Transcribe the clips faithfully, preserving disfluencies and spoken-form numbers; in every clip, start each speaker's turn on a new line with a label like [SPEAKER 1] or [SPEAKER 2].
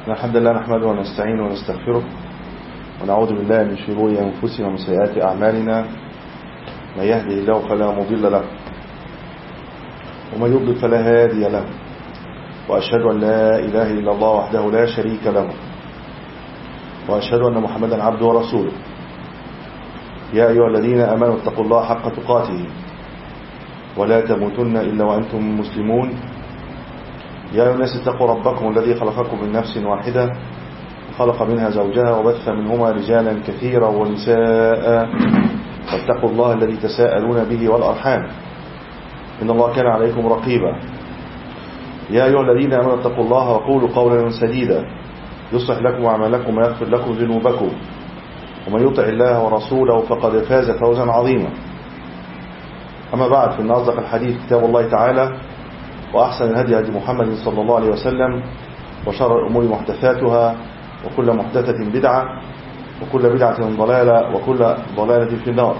[SPEAKER 1] الحمد لله نحمده ونستعينه ونستغفره ونعوذ بالله من شرور أنفسنا ومن سيئات أعمالنا. من يهده الله فلا مضل له ومن يضلل فلا هادي له، وأشهد أن لا إله إلا الله وحده لا شريك له، وأشهد أن محمدا عبده ورسوله. يا أيها الذين آمنوا اتقوا الله حق تقاته ولا تموتن إلا وأنتم مسلمون. يا أيها الناس اتقوا ربكم الذي خلقكم من نفس واحدة وخلق منها زوجها وبث منهما رجالا كثيرا ونساء، واتقوا الله الذي تساءلون به والأرحام إن الله كان عليكم رقيبا. يا أيها الذين آمنوا اتقوا الله وقولوا قولا سديدا يصلح لكم أعمالكم ويغفر لكم ذنوبكم، ومن يطع الله ورسوله فقد فاز فوزا عظيما. أما بعد، فإن أصدق الحديث كتاب الله تعالى، وأحسن الهدي هدي محمد صلى الله عليه وسلم، وشر الأمور محدثاتها، وكل محدثة بدعة، وكل بدعة ضلالة، وكل ضلالة في النار.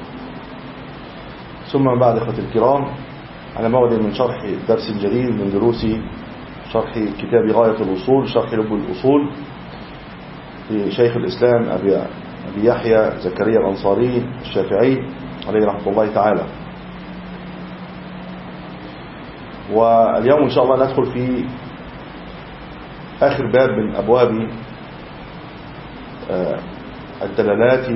[SPEAKER 1] ثم بعد، إخوة الكرام، على موعد من شرح درس جديد من دروس شرح كتاب غاية الوصول، شرح لب الأصول لشيخ الإسلام أبي, أبي يحيى زكريا الأنصاري الشافعي عليه رحمة الله تعالى. واليوم إن شاء الله ندخل في آخر باب من أبواب الدلالات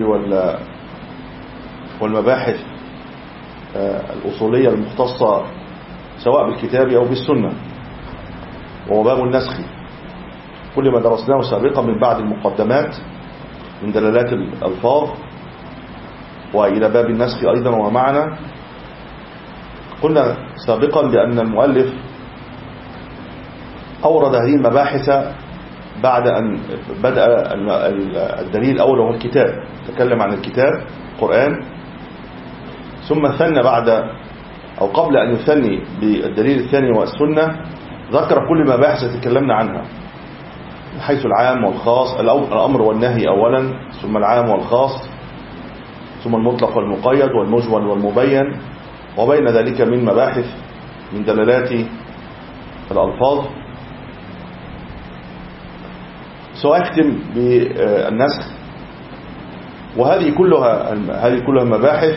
[SPEAKER 1] والمباحث الأصولية المختصة سواء بالكتاب أو بالسنة، وهو باب النسخ. كل ما درسناه سابقا من بعد المقدمات من دلالات الألفاظ وإلى باب النسخ أيضا ومعنا. قلنا سابقا بأن المؤلف أورد هذه المباحث بعد أن بدأ الدليل الأول وهو الكتاب، تكلم عن الكتاب القرآن، ثم ثنى بعد أو قبل أن يثني بالدليل الثاني والسنة ذكر كل مباحث تكلمنا عنها من حيث العام والخاص، الأمر والنهي أولا، ثم العام والخاص، ثم المطلق والمقيد والمجمل والمبين، وبين ذلك من مباحث من دلالات الألفاظ. سأختم بالنسخ، وهذه كلها هذه كلها مباحث،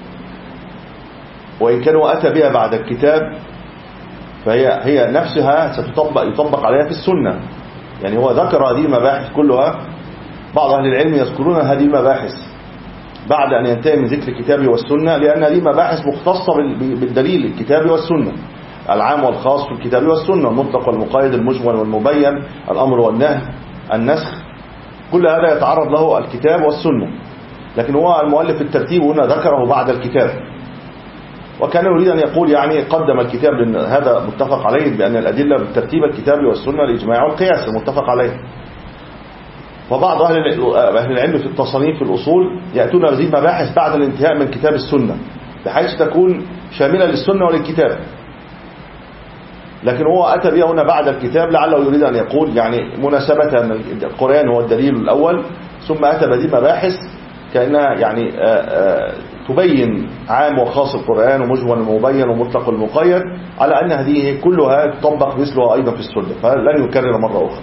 [SPEAKER 1] وإن كانوا أتى بها بعد الكتاب فهي هي نفسها ستطبق يطبق عليها في السنة. يعني هو ذكر هذه المباحث كلها. بعض أهل العلم يذكرون هذه المباحث بعد أن ينتهي من ذكر الكتاب والسنة، لأن هذه مباحث مختصة بالدليل الكتاب والسنة، العام والخاص في الكتاب والسنة، المطلق والمقيد، المجمل والمبين، الأمر والنهي، النسخ، كل هذا يتعرض له الكتاب والسنة. لكن هو المؤلف الترتيب هنا ذكره بعد الكتاب، وكان يريد أن يقول يعني قدم الكتاب، لأن هذا متفق عليه بأن الأدلة بالترتيب الكتاب والسنة الإجماع والقياس المتفق عليه. وبعض أهل العلم في التصانيف في الأصول يأتون هذه المباحث بعد الانتهاء من كتاب السنة، بحيث تكون شاملة للسنة وللكتاب. لكن هو أتى بها هنا بعد الكتاب لعله يريد أن يقول يعني مناسبة أن القرآن هو الدليل الأول، ثم أتى بهذه المباحث كأنها يعني تبين عام وخاص القرآن ومجمل ومبين ومطلق والمقيد، على أن هذه كلها تطبق مثلها أيضا في السنة، فلن يكرر مرة أخرى.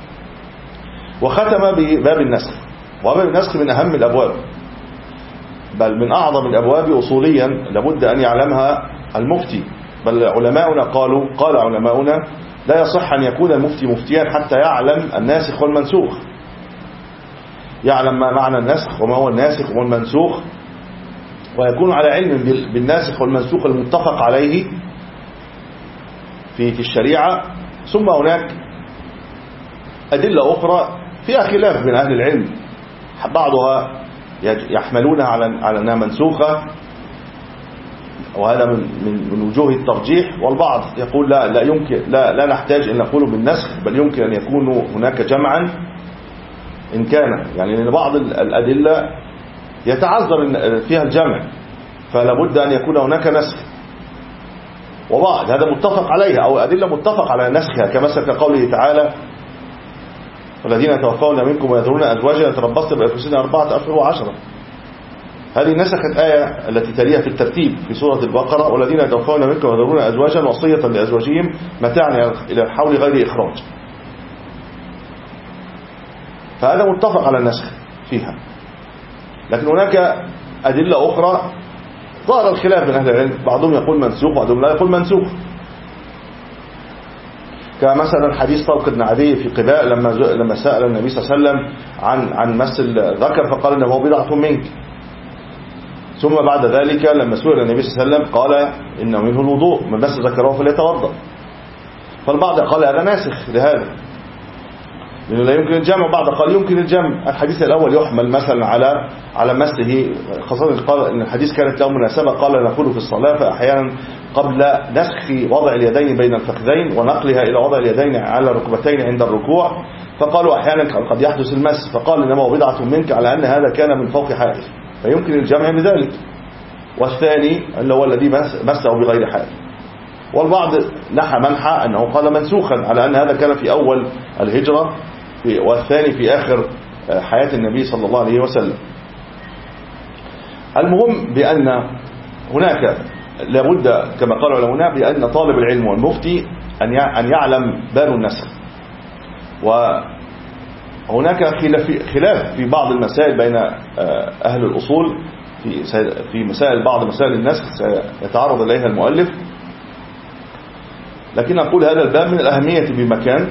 [SPEAKER 1] وختم بباب النسخ، وباب النسخ من أهم الأبواب، بل من أعظم الأبواب أصوليا لابد أن يعلمها المفتي. بل علماؤنا قالوا قال علماؤنا لا يصح أن يكون المفتي مفتيا حتى يعلم الناسخ والمنسوخ، يعلم ما معنى النسخ وما هو الناسخ والمنسوخ، ويكون على علم بالناسخ والمنسوخ المتفق عليه في في الشريعة. ثم هناك أدلة أخرى فيها خلاف بين أهل العلم، بعضها يحملونها على على أنها منسوخة، وهذا من من وجوه الترجيح، والبعض يقول لا لا يمكن لا لا نحتاج أن نقول بالنسخ، بل يمكن أن يكون هناك جمعا إن كان، يعني لأن بعض الأدلة يتعذر فيها الجمع، فلا بد أن يكون هناك نسخ. وبعض هذا متفق عليها أو أدلة متفق على نسخها، كمثل كقوله تعالى والذين يتوفون منكم ويذرون أزواجا يتربصن بأنفسهن أربعة أشهر وعشرة. هذه نسخت آية التي تليها في الترتيب في سورة البقرة والذين يتوفون منكم ويذرون أزواجا وصية لأزواجهم متاعا إلى الحول غير إخراج. فهذا متفق على النسخ فيها. لكن هناك أدلة أخرى ظهر الخلاف بين أهل العلم، بعضهم يقول منسوخ وبعضهم لا يقول منسوخ، كمثلا حديث طلق بن عدي في قباء لما لما سأل النبي صلى الله عليه وسلم عن عن مس الذكر فقال انه هو بضعة منك. ثم بعد ذلك لما سئل النبي صلى الله عليه وسلم قال انه منه الوضوء، من مس ذكره فليتوضأ. فالبعض قال هذا ناسخ لهذا لأنه لا يمكن الجمع، وبعض قال يمكن الجمع. الحديث الأول يحمل مثلا على على مسه، خاصة قال ان الحديث كانت له مناسبة، قال نقول في الصلاة فأحيانا قبل نسخ وضع اليدين بين الفخذين ونقلها إلى وضع اليدين على الركبتين عند الركوع، فقالوا أحيانا قد يحدث المس، فقال إنما هو بضعة منك على أن هذا كان من فوق حائل فيمكن الجمع بذلك. والثاني اللي هو الذي مسه بغير حائل. والبعض نحى منحى أنه قال منسوخا على أن هذا كان في أول الهجرة والثاني في آخر حياة النبي صلى الله عليه وسلم. المهم بأن هناك لابد كما قال العلماء بأن طالب العلم والمفتي أن يعلم باب النسخ. وهناك خلاف في بعض المسائل بين أهل الأصول في في مسائل بعض مسائل النسخ سيتعرض إليها المؤلف، لكن أقول هذا الباب من الأهمية بمكان،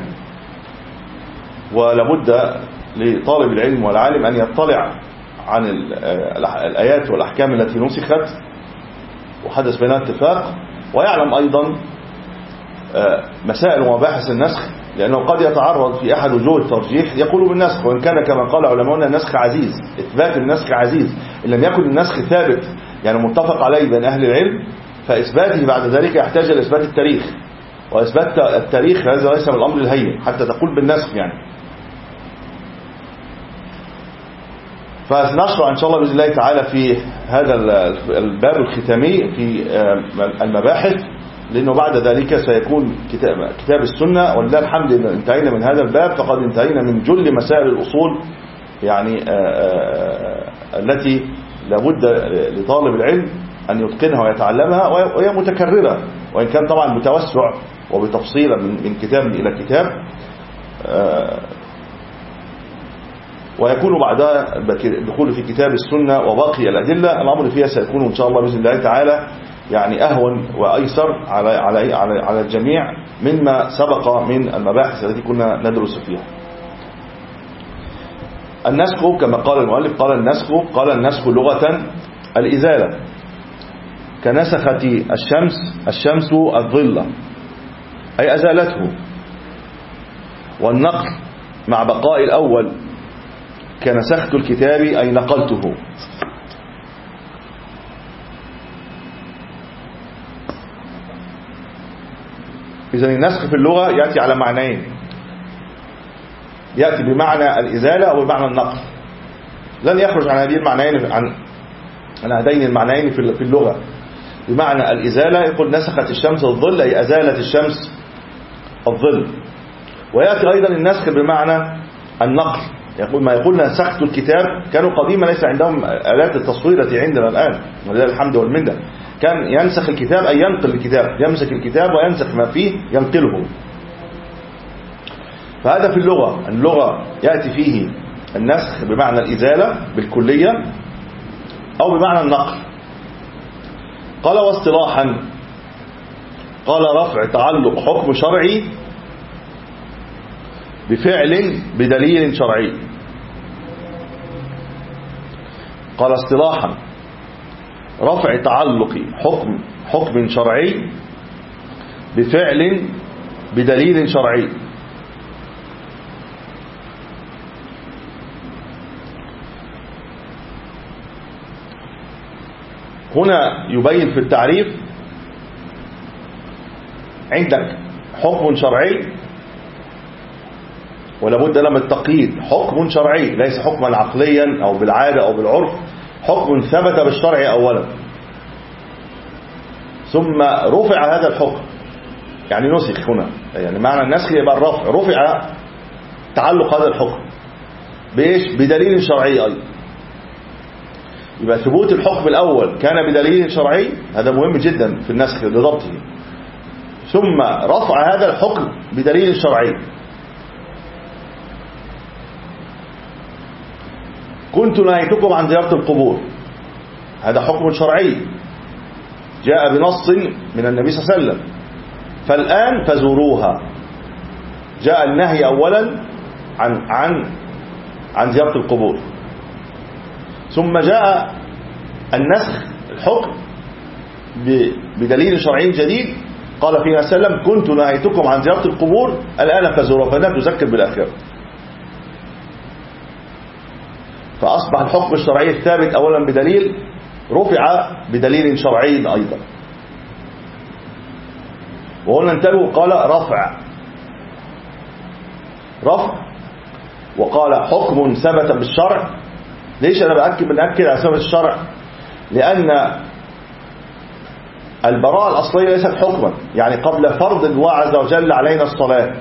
[SPEAKER 1] ولابد لطالب العلم والعالم أن يطلع عن الآيات والأحكام التي نسخت وحدث بينها اتفاق، ويعلم أيضا مسائل ومباحث النسخ، لأنه قد يتعرض في أحد وجوه الترجيح يقول بالنسخ، وإن كان كما قال علماؤنا النسخ عزيز، إثبات النسخ عزيز، إن لم يكن النسخ ثابت يعني متفق عليه بين أهل العلم، فإثباته بعد ذلك يحتاج إلى إثبات التاريخ، وإثبات التاريخ هذا ليس من الأمر الهين حتى تقول بالنسخ يعني. فنشرع إن شاء الله بإذن الله تعالى في هذا الباب الختامي في المباحث، لأنه بعد ذلك سيكون كتاب, كتاب السنة، ولله الحمد إن انتهينا من هذا الباب فقد انتهينا من جل مسائل الأصول يعني التي لابد لطالب العلم أن يتقنها ويتعلمها، وهي متكررة وإن كان طبعا بتوسع وبتفصيل من كتاب إلى كتاب، ويكون بعدها الدخول في كتاب السنة وباقي الأدلة. الأمر فيها سيكون إن شاء الله بإذن الله تعالى يعني أهون وأيسر على على على على الجميع مما سبق من المباحث التي كنا ندرس فيها. النسخ كما قال المؤلف قال النسخ قال النسخ لغة الإزالة، كنسخة الشمس الشمس الظل أي أزالته، والنقل مع بقاء الأول كنسخت الكتاب أي نقلته. إذن النسخ في اللغة يأتي على معنيين، يأتي بمعنى الإزالة أو بمعنى النقل، لن يخرج عن هذه المعنيين عن عن هذين المعنيين في اللغة. بمعنى الإزالة يقول نسخت الشمس الظل أي أزالت الشمس الظل، ويأتي أيضا النسخ بمعنى النقل، يقول ما يقول نسخت الكتاب، كانوا قديما ليس عندهم آلات التصوير عندنا الآن ولله الحمد والمنة، كان ينسخ الكتاب أي ينقل الكتاب، يمسك الكتاب وينسخ ما فيه ينقله. فهذا في اللغة، اللغة يأتي فيه النسخ بمعنى الإزالة بالكلية أو بمعنى النقل. قال واصطلاحا قال رفع تعلق حكم شرعي بفعل بدليل شرعي. قال اصطلاحا رفع تعلق حكم حكم شرعي بفعل بدليل شرعي. هنا يبين في التعريف عندك حكم شرعي ولا بد له من التقييد، حكم شرعي ليس حكما عقليا أو بالعادة أو بالعرف، حكم ثبت بالشرع أولا ثم رفع هذا الحكم، يعني نسخ. هنا يعني معنى النسخ يبقى الرفع، رفع تعلق هذا الحكم بإيش؟ بدليل شرعي أيضا. يبقى ثبوت الحكم الأول كان بدليل شرعي، هذا مهم جدا في النسخ لضبطه، ثم رفع هذا الحكم بدليل شرعي. كنت نهيتكم عن زيارة القبور، هذا حكم شرعي جاء بنص من النبي صلى الله عليه وسلم، فالآن فزوروها. جاء النهي أولا عن عن عن زيارة القبور، ثم جاء النسخ الحكم بدليل شرعي جديد قال فيه صلى الله عليه وسلم كنت نهيتكم عن زيارة القبور الآن فزوروها، فلا تذكر بالآخرة. فأصبح الحكم الشرعي الثابت أولا بدليل رفع بدليل شرعي أيضا. وهنا انتبهوا قال رفع رفع وقال حكم ثبت بالشرع. ليش أنا بأكد بنأكد على ثبت الشرع؟ لأن البراءة الأصلية ليست حكما، يعني قبل فرض الله عز وجل علينا الصلاة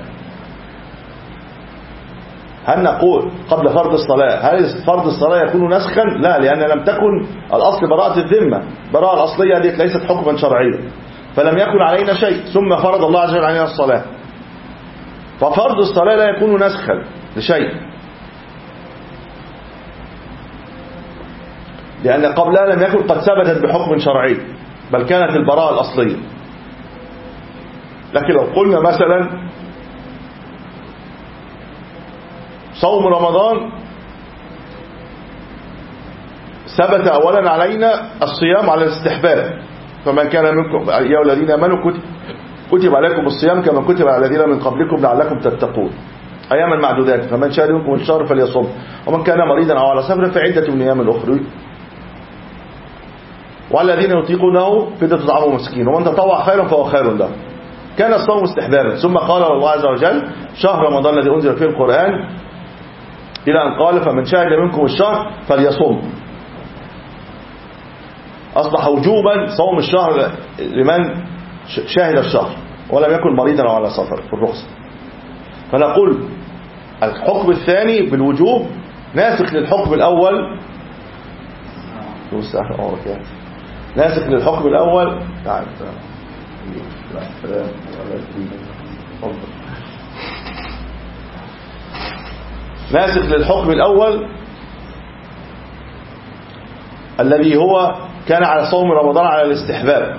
[SPEAKER 1] هل نقول قبل فرض الصلاة هل فرض الصلاة يكون نسخا؟ لا، لأن لم تكن الأصل براءة الذمة، براءة الأصلية هذه ليست حكما شرعيا، فلم يكن علينا شيء ثم فرض الله عز وجل علينا الصلاة، ففرض الصلاة لا يكون نسخا لشيء، لأن قبلها لم يكن قد ثبتت بحكم شرعي بل كانت البراءة الأصلية. لكن لو قلنا مثلا صوم رمضان ثبت أولا علينا الصيام على الاستحباب، فمن كان منكم يا الذين آمنوا كتب, كتب عليكم الصيام كما كتب على الذين من قبلكم لعلكم تتقون أياما معدودات، فمن شهد منكم الشهر فليصم، ومن كان مريضا أو على سفر فعدة من أيام أخرى، وعلى الذين يطيقونه فدية طعام مسكين، ومن تطوع خيرا فهو خير له. كان الصوم استحبابا، ثم قال الله عز وجل شهر رمضان الذي أنزل فيه القرآن إلى أن قال فمن شهد منكم الشهر فليصم. أصبح وجوبا صوم الشهر لمن شاهد الشهر ولم يكن مريضا أو على سفر في الرخصة. فنقول الحكم الثاني بالوجوب ناسخ للحكم الأول، ناسخ للحكم الأول. تعال ناسخ للحكم الأول الذي هو كان على صوم رمضان على الاستحباب،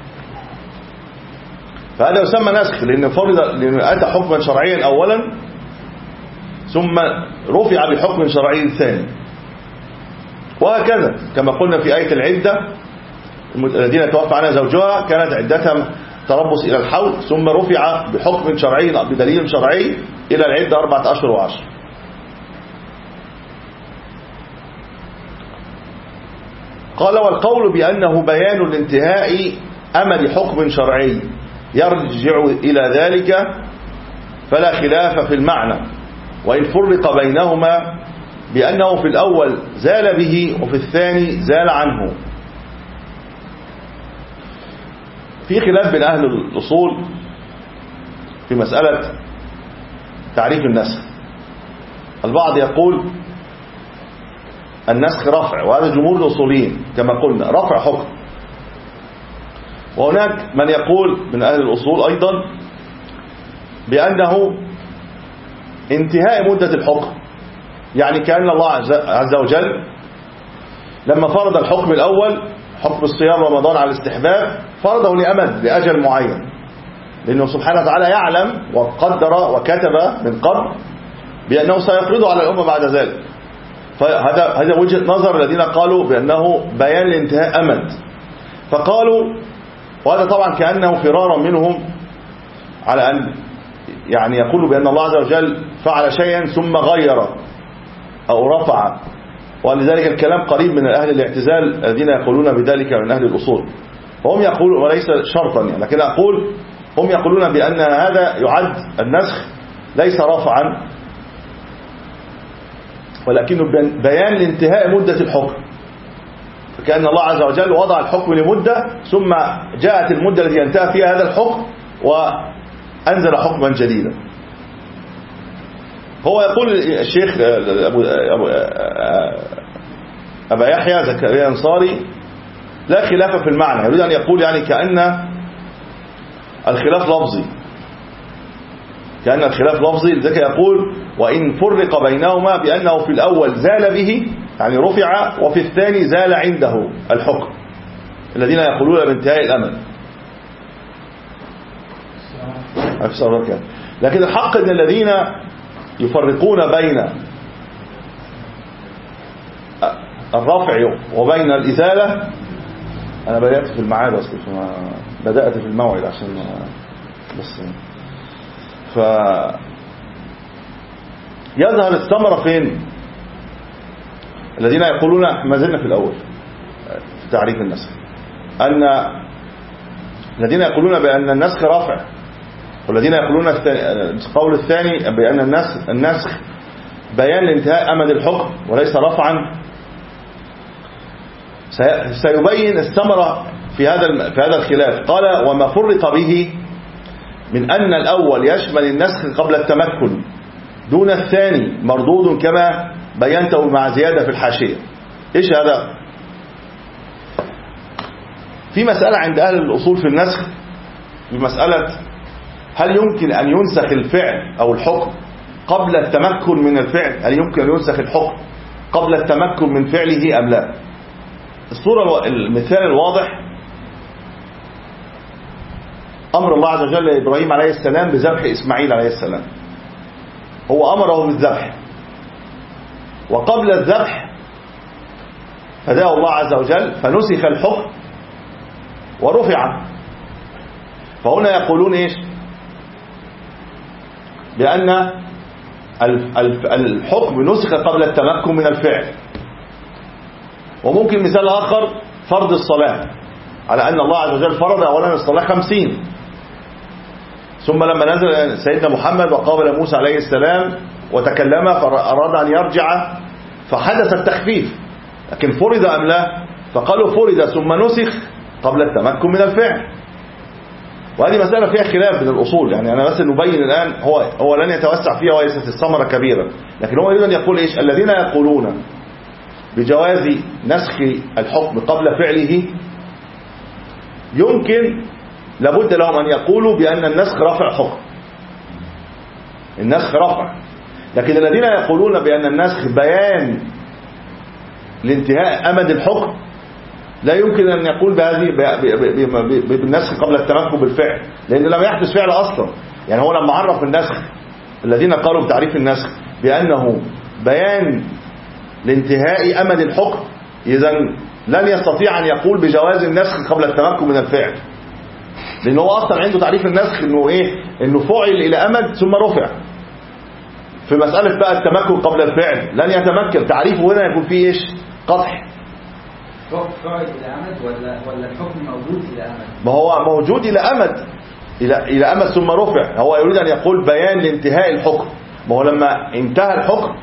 [SPEAKER 1] فهذا يسمى ناسخ لأن فرض لأنه أتى حكما شرعيا أولا ثم رفع بحكم شرعي ثاني، وهكذا كما قلنا في آية العدة الذين توفى عنها زوجها كانت عدتها تربص إلى الحول، ثم رفع بحكم شرعي بدليل شرعي إلى العدة أربعة أشهر وعشر. قال والقول بأنه بيان لانتهاء أمل حكم شرعي يرجع إلى ذلك فلا خلاف في المعنى، وإن فرق بينهما بأنه في الأول زال به وفي الثاني زال عنه. في خلاف بين أهل الأصول في مسألة تعريف النسخ. البعض يقول النسخ رفع، وهذا جمهور الأصوليين كما قلنا رفع حكم، وهناك من يقول من أهل الأصول أيضا بأنه انتهاء مدة الحكم، يعني كأن الله عز وجل لما فرض الحكم الأول حكم الصيام رمضان على الاستحباب فرضه لأمد لأجل معين، لأنه سبحانه وتعالى يعلم وقدر وكتب من قبل بأنه سيفرضه على الأمة بعد ذلك. فهذا هذا وجهة نظر الذين قالوا بأنه بيان لانتهاء أمد، فقالوا وهذا طبعا كأنه فرارا منهم على أن يعني يقولوا بأن الله عز وجل فعل شيئا ثم غير أو رفع، ولذلك الكلام قريب من أهل الاعتزال الذين يقولون بذلك من أهل الأصول، وهم يقولون وليس شرطا يعني، لكن أقول هم يقولون بأن هذا يعد النسخ ليس رفعا ولكنه بيان لانتهاء مدة الحكم، فكأن الله عز وجل وضع الحكم لمدة ثم جاءت المدة التي ينتهي فيها هذا الحكم وأنزل حكما جديدا. هو يقول الشيخ أبو أبا يحيى زكريا الأنصاري لا خلاف في المعنى، يريد أن يقول يعني كأن الخلاف لفظي، كأن الخلاف لفظي، لذلك يقول وإن فرق بينهما بأنه في الأول زال به يعني رفع، وفي الثاني زال عنده الحكم، الذين يقولون بانتهاء الأمد. لكن الحق أن الذين يفرقون بين الرفع وبين الإزالة، أنا بدأت في المعاد أصلا، بدأت في الموعد عشان بس ف يظهر الثمرة فين؟ الذين يقولون، ما زلنا في الأول في تعريف النسخ، أن الذين يقولون بأن النسخ رفع، والذين يقولون القول الثاني بأن النسخ النسخ بيان لانتهاء أمد الحكم وليس رفعا، سيبين الثمرة في هذا في هذا الخلاف. قال: وما فرق به من أن الأول يشمل النسخ قبل التمكن دون الثاني مردود كما بينته مع زيادة في الحاشية. إيش هذا؟ في مسألة عند أهل الأصول في النسخ، في مسألة هل يمكن أن ينسخ الفعل أو الحكم قبل التمكن من الفعل؟ هل يمكن أن ينسخ الحكم قبل التمكن من فعله أم لا؟ الصورة المثال الواضح أمر الله عز وجل لإبراهيم عليه السلام بذبح إسماعيل عليه السلام. هو أمره بالذبح، وقبل الذبح فداه الله عز وجل فنسخ الحكم ورفع. فهنا يقولون إيش؟ بأن الحكم نسخ قبل التمكن من الفعل. وممكن مثال آخر فرض الصلاة، على أن الله عز وجل فرض أولا الصلاة خمسين، ثم لما نزل سيدنا محمد وقابل موسى عليه السلام وتكلم فأراد أن يرجع فحدث التخفيف، لكن فرض أم لا؟ فقالوا فرض ثم نسخ قبل التمكن من الفعل. وهذه مسألة فيها خلاف من الأصول، يعني أنا بس نبين الآن، هو هو لن يتوسع فيها وليست الثمرة كبيرة، لكن هو يريد أن يقول إيش؟ الذين يقولون بجواز نسخ الحكم قبل فعله يمكن لابد لهم أن يقولوا بأن النسخ رفع حكم، النسخ رفع. لكن الذين يقولون بأن النسخ بيان لانتهاء أمد الحكم لا يمكن أن يقول بهذه بالنسخ قبل التمكن بالفعل، لأنه لم يحدث فعل أصلا. يعني هو لما عرف النسخ، الذين قالوا بتعريف النسخ بأنه بيان لانتهاء أمد الحكم، إذن لن يستطيع أن يقول بجواز النسخ قبل التمكن من الفعل، لأنه هو أصلا عنده تعريف النسخ إنه إيه؟ إنه فعل إلى أمد ثم رفع. في مسألة بقى التمكن قبل الفعل لن يتمكن، تعريفه هنا يكون فيه إيش؟ قطع.
[SPEAKER 2] فعل إلى أمد ولا ولا الحكم موجود إلى أمد؟
[SPEAKER 1] ما هو موجود إلى أمد، إلى إلى أمد ثم رفع. هو يريد أن يقول بيان لانتهاء الحكم، ما هو لما انتهى الحكم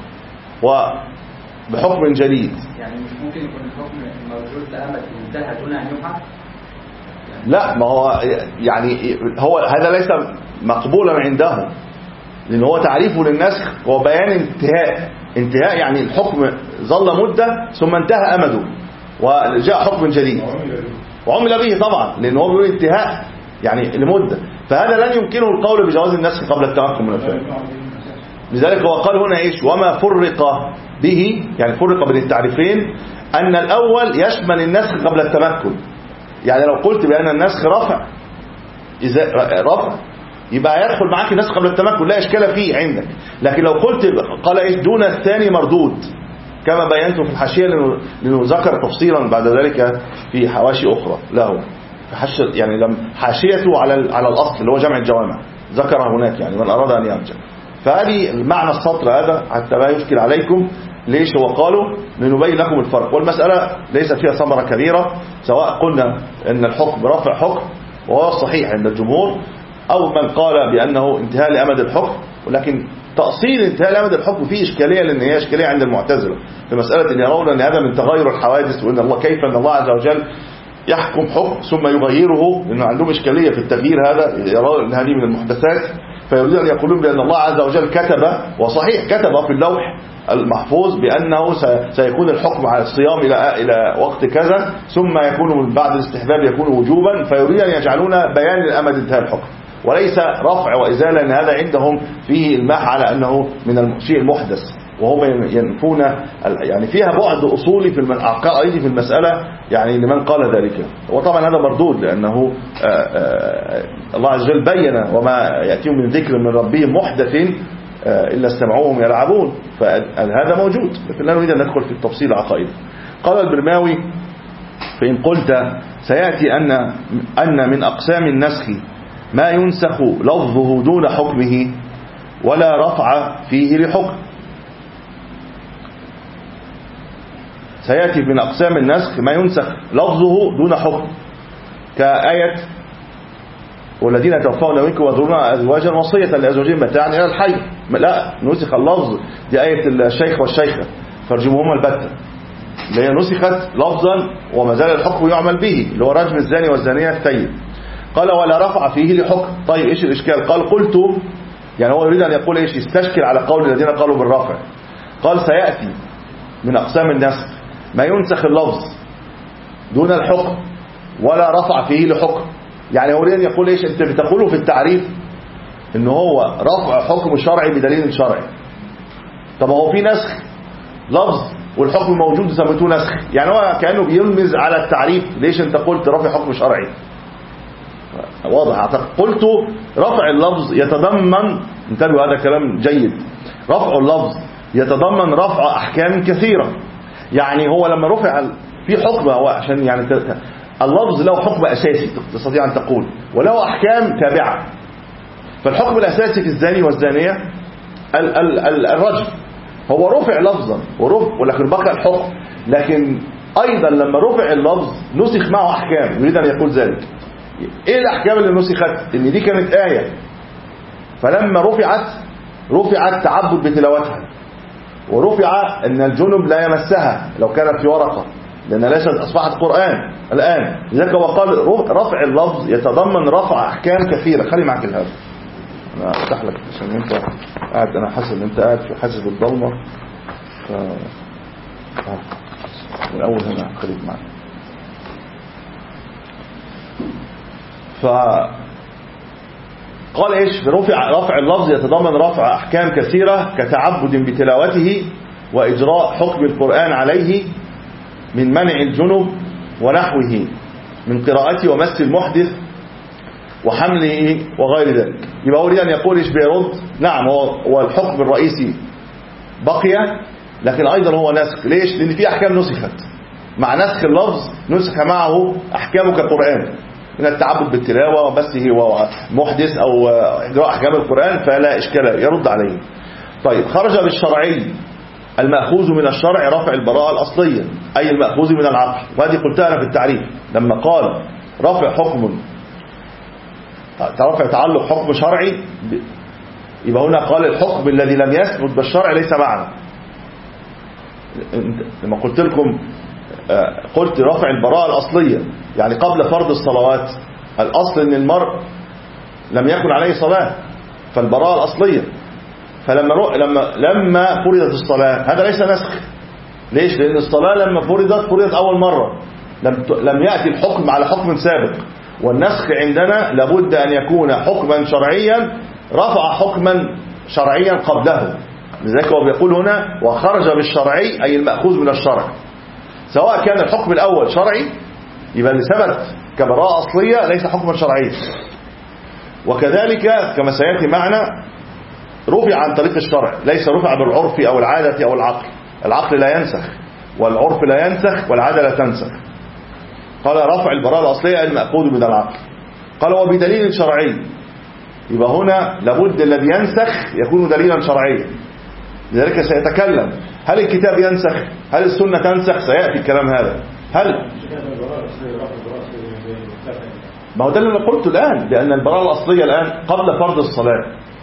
[SPEAKER 1] وبحكم جديد.
[SPEAKER 2] يعني مش ممكن يكون الحكم موجود لأمد انتهى دون أن يحق؟
[SPEAKER 1] لا، ما هو يعني هو هذا ليس مقبولا عنده، لأن هو تعريفه للنسخ هو بيان انتهاء. انتهاء يعني الحكم ظل مدة ثم انتهى أمده وجاء حكم جديد وعمل به طبعا، لأن هو بيقول انتهاء يعني لمدة، فهذا لن يمكنه القول بجواز النسخ قبل التمكن من الفعل. لذلك هو قال هنا إيش؟ وما فرق به، يعني فرق بين التعريفين، أن الأول يشمل النسخ قبل التمكن. يعني لو قلت بأن النسخ رفع، إذا رفع يبقى يدخل معاك النسخ قبل التمكن، لا إشكال فيه عندك. لكن لو قلت قال إيش؟ دون الثاني مردود، كما بينته في الحاشية، لأنه ذكر تفصيلا بعد ذلك في حواشي أخرى له، يعني لم حاشيته على على الأصل اللي هو جمع الجوامع ذكر هناك، يعني من أراد أن يرجع. فهذه المعنى السطر هذا حتى لا يشكل عليكم. ليش هو قالوا؟ لنبين لكم الفرق، والمسألة ليس فيها ثمرة كبيرة، سواء قلنا أن الحكم رفع حكم وهو الصحيح عند الجمهور، أو من قال بأنه انتهاء لأمد الحكم. ولكن تأصيل انتهاء لأمد الحكم فيه إشكالية، لأن هي إشكالية عند المعتزلة في مسألة أن يرون أن هذا من تغير الحوادث، وأن الله كيف أن الله عز وجل يحكم حكم ثم يغيره، لأنه عندهم إشكالية في التغيير هذا، يرون أن هذه من المحدثات، فيريدون أن يقولون بأن الله عز وجل كتب، وصحيح كتب في اللوح المحفوظ بأنه سيكون الحكم على الصيام إلى إلى وقت كذا، ثم يكون من بعد الاستحباب يكون وجوبا، فيريد أن يجعلون بيان الأمد انتهاء الحكم وليس رفع وإزالة، أن هذا عندهم فيه الماح على أنه من الشيء المحدث. وهم ينفون يعني فيها بعد أصولي في العقائد في المسألة يعني لمن قال ذلك. وطبعا هذا مردود لأنه الله عز وجل بين وما يأتيهم من ذكر من ربهم محدث إلا استمعوهم يلعبون، فهذا موجود، لكن لا نريد أن ندخل في التفصيل العقائدي. قال البرماوي فإن قلت سيأتي أن أن من أقسام النسخ ما ينسخ لفظه دون حكمه ولا رفع فيه لحكم. سيأتي من أقسام النسخ ما ينسخ لفظه دون حكم، كآية والذين توفون منكم ويذرون أزواجا وصية لأزواجهم متاعا إلى الحي. لا، نسخ اللفظ، دي آية الشيخ والشيخة فارجموهما البتة، اللي هي نسخت لفظا وما زال الحكم يعمل به، اللي هو رجم الزاني والزانية الثيب. قال ولا رفع فيه لحكم. طيب ايش الإشكال؟ قال قلت، يعني هو يريد أن يقول ايش، يستشكل على قول الذين قالوا بالرفع. قال سيأتي من أقسام النسخ ما ينسخ اللفظ دون الحكم ولا رفع فيه لحكم. يعني هو يريد أن يقول ايش، انت بتقوله في التعريف ان هو رفع حكم شرعي بدليل شرعي. طب هو في نسخ لفظ والحكم موجود سميتوه نسخ، يعني هو كأنه بيلمز على التعريف. ليش انت قلت رفع حكم شرعي؟ واضح اعتقد. قلت رفع اللفظ يتضمن، انتبهوا هذا كلام جيد، رفع اللفظ يتضمن رفع احكام كثيرة. يعني هو لما رفع في حكم، هو عشان يعني اللفظ له حكم اساسي تستطيع ان تقول، وله احكام تابعة. فالحكم الاساسي في الزاني والزانية ال ال ال الرجم، هو رفع لفظا ورفع ولكن بقى الحكم. لكن ايضا لما رفع اللفظ نسخ معه احكام، يريد ان يقول ذلك. ايه الاحكام اللي نسخت؟ ان دي كانت آية، فلما رفعت رفعت تعبد بتلاوتها، ورفع ان الجنب لا يمسها لو كانت في ورقة، لان ليست اصبحت قرآن الان. لذلك هو قال رفع اللفظ يتضمن رفع احكام كثيرة. خلي معك الهذا، انا افتح لك عشان انت قاعد، انا حاسس ان انت قاعد في حاسس بالضلمه. ف من اول هنا خليك معي. ف قال ايش؟ رفع رفع اللفظ يتضمن رفع احكام كثيره كتعبد بتلاوته واجراء حكم القرآن عليه من منع الجنب ونحوه من قراءته ومس المحدث وحمله وغير ذلك. يبقى أريد أن يقول إيش بيرد؟ نعم، هو الحكم الرئيسي بقي، لكن أيضا هو نسخ. ليش؟ لأن في أحكام نسخت. مع نسخ اللفظ نسخ معه أحكامه كقرآن من التعبد بالتلاوة وبسه ومحدث أو إجراء أحكام القرآن، فلا إشكال يرد عليه. طيب، خرج بالشرعي المأخوذ من الشرع رفع البراءة الأصلية، أي المأخوذ من العقل. وهذه قلتها أنا في التعريف لما قال رفع حكم رفع تعلق حكم شرعي، يبقى هنا قال الحكم الذي لم يثبت بالشرع ليس معنا. لما قلت لكم قلت رفع البراءة الأصلية، يعني قبل فرض الصلوات الأصل أن المرء لم يكن عليه صلاة، فالبراءة الأصلية. فلما لما لما فرضت الصلاة هذا ليس نسخ. ليش؟ لأن الصلاة لما فرضت فرضت أول مرة، لم لم يأتي الحكم على حكم سابق. والنسخ عندنا لابد أن يكون حكما شرعيا رفع حكما شرعيا قبله. لذلك هو بيقول هنا وخرج بالشرعي أي المأخوذ من الشرع، سواء كان الحكم الأول شرعي يبقى اللي ثبت كبراءة أصلية ليس حكما شرعيا، وكذلك كما سيأتي معنا رفع عن طريق الشرع، ليس رفع بالعرف أو العادة أو العقل. العقل لا ينسخ والعرف لا ينسخ والعادة لا تنسخ. قال رفع البراءة الأصلية المأخوذ من العقل. قال وبدليل شرعي، يبقى هنا لابد الذي ينسخ يكون دليلا شرعيا. لذلك سيتكلم هل الكتاب ينسخ، هل السنة تنسخ، سيأتي الكلام هذا. هل ما هو ده اللي قلته الآن، لأن البراءة الأصلية الآن قبل فرض الصلاة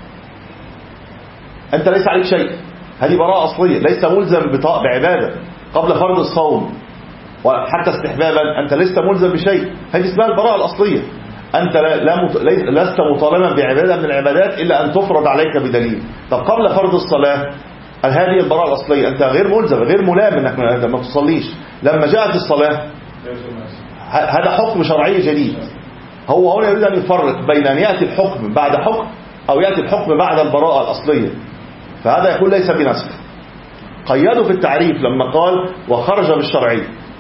[SPEAKER 1] أنت ليس عليك شيء، هذه براءة أصلية، ليس ملزم بعبادة. قبل فرض الصوم وحتى استحبابا أنت لست ملزم بشيء، هذه اسمها البراءة الأصلية. أنت لا لست مطالبا بعبادة من العبادات إلا أن تفرض عليك بدليل. طب قبل فرض الصلاة هذه البراءة الأصلية، أنت غير ملزم غير ملام أنك ما تصليش. لما جاءت الصلاة هذا حكم شرعي جديد. هو هنا يريد أن يفرق بين أن يأتي الحكم بعد حكم أو يأتي الحكم بعد البراءة الأصلية، فهذا يقول ليس بنسخ. قيدوا في التعريف لما قال وخرج بالشرعي.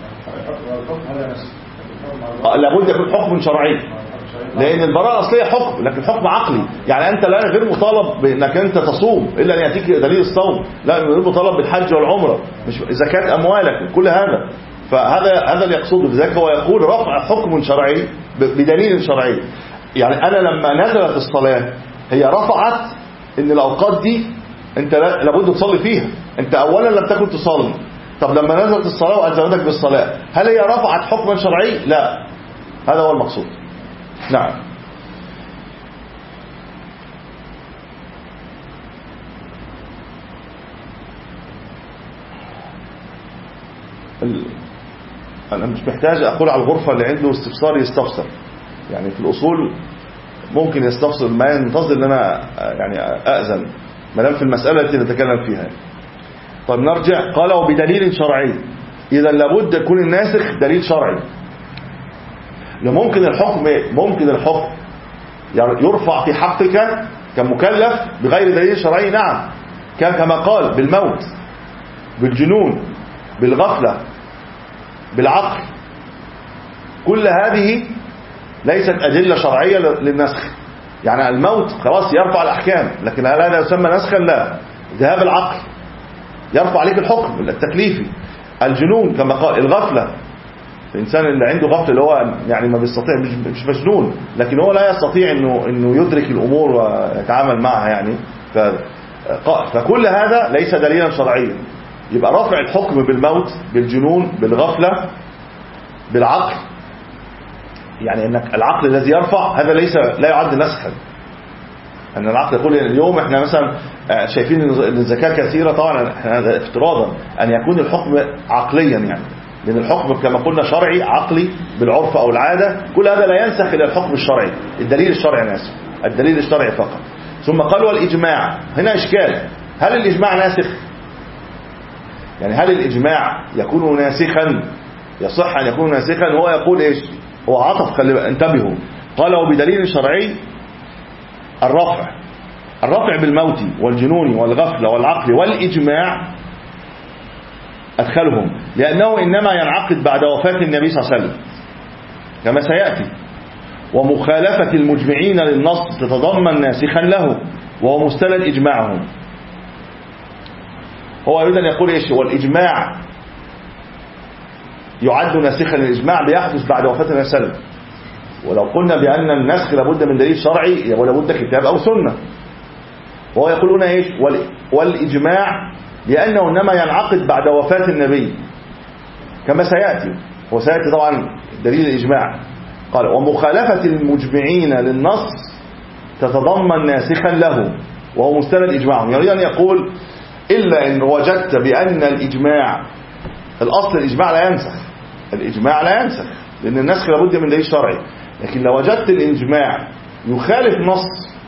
[SPEAKER 1] لابد يكون حكم شرعي، لأن البراءة الأصلية حكم، لكن حكم عقلي. يعني أنت لا غير مطالب بأنك أنت تصوم إلا أن يأتيك دليل الصوم، لا غير مطالب بالحج والعمرة، مش زكاة أموالك، كل هذا. فهذا هذا اللي يقصده بذلك، هو يقول رفع حكم شرعي بدليل شرعي. يعني أنا لما نزلت الصلاة هي رفعت إن الأوقات دي أنت لابد تصلي فيها. أنت أولا لم تكن تصلي، طب لما نزلت الصلاة وألزمتك بالصلاة هل هي رفعت حكما شرعي؟ لا، هذا هو المقصود. نعم. أنا مش محتاج أقول على الغرفة اللي عنده استفسار يستفسر، يعني في الأصول ممكن يستفسر، ما ينتظر أن أنا يعني أأذن ما دام في المسألة التي نتكلم فيها. طيب نرجع. قال وبدليل شرعي، إذا لابد يكون الناسخ دليل شرعي. ممكن الحكم ممكن الحكم يرفع في حقك كمكلف بغير دليل شرعي، نعم، كما قال بالموت، بالجنون، بالغفلة، بالعقل. كل هذه ليست أدلة شرعية للنسخ. يعني الموت خلاص يرفع الأحكام، لكن هل هذا يسمى نسخا؟ لا. ذهاب العقل يرفع عليك الحكم التكليفي. الجنون كما قال، الغفلة، الإنسان اللي عنده غفلة اللي هو يعني ما بيستطيع، مش مجنون، لكن هو لا يستطيع إنه إنه يدرك الأمور ويتعامل معها يعني. فكل هذا ليس دليلا شرعيا. يبقى رفع الحكم بالموت، بالجنون، بالغفلة، بالعقل، يعني انك العقل الذي يرفع هذا ليس لا يعد نسخا. ان العقل يقول اليوم احنا مثلا شايفين ان الزكاة كثيرة، طبعا احنا افتراضا ان يكون الحكم عقليا، يعني لان الحكم كما قلنا شرعي عقلي بالعرف او العادة، كل هذا لا ينسخ الى الحكم الشرعي، الدليل الشرعي ناسخ، الدليل الشرعي فقط. ثم قال والإجماع. هنا إشكال، هل الإجماع ناسخ؟ يعني هل الإجماع يكون ناسخا؟ يصح أن يكون ناسخا؟ هو يقول إيش؟ هو عطف، خلي انتبهوا. قال وبدليل شرعي الرفع الرفع بالموت والجنون والغفلة والعقل والإجماع أدخلهم، لأنه إنما ينعقد بعد وفاة النبي صلى الله عليه وسلم كما سيأتي. ومخالفة المجمعين للنص تتضمن ناسخا له، وهو مستند إجماعهم. هو يريد أن يقول إيش؟ والإجماع يعد ناسخا. الإجماع بيحدث بعد وفاة النبي صلى الله عليه وسلم، ولو قلنا بأن النسخ لابد من دليل شرعي ولابد كتاب أو سنة. وهو يقولون إيش؟ والإجماع لأنه إنما ينعقد بعد وفاة النبي كما سيأتي، وسيأتي طبعا دليل الإجماع. قال ومخالفة المجمعين للنص تتضمن ناسخا له، وهو مستند إجماعهم. يريد أن يقول إلا إن وجدت بأن الإجماع، الأصل الإجماع لا ينسخ، الإجماع لا ينسخ لأن النسخ لابد من دليل شرعي. لكن لو وجدت الإجماع يخالف نص،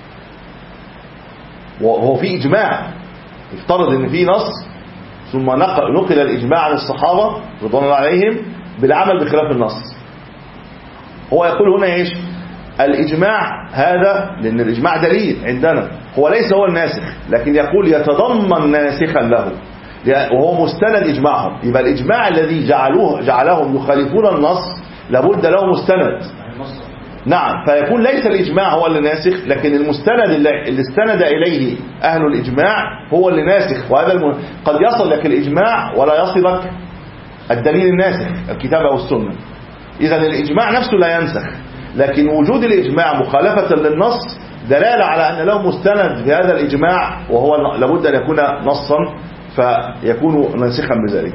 [SPEAKER 1] وهو في إجماع، افترض إن في نص ثم نقل, نقل الإجماع عن الصحابة رضوان الله عليهم بالعمل بخلاف النص، هو يقول هنا إيش؟ الإجماع هذا، لأن الإجماع دليل عندنا، هو ليس هو الناسخ، لكن يقول يتضمن ناسخا له وهو مستند إجماعهم. يبقى الإجماع الذي جعلوه جعلهم يخالفون النص لابد له مستند. نعم، فيكون ليس الإجماع هو اللي ناسخ، لكن المستند اللي استند إليه أهل الإجماع هو اللي ناسخ. وهذا الم... قد يصل لك الإجماع ولا يصلك الدليل الناسخ الكتاب أو السنة. إذن الإجماع نفسه لا ينسخ، لكن وجود الإجماع مخالفة للنص دلالة على أن له مستند في هذا الإجماع، وهو لابد أن يكون نصا فيكون ناسخا بذلك.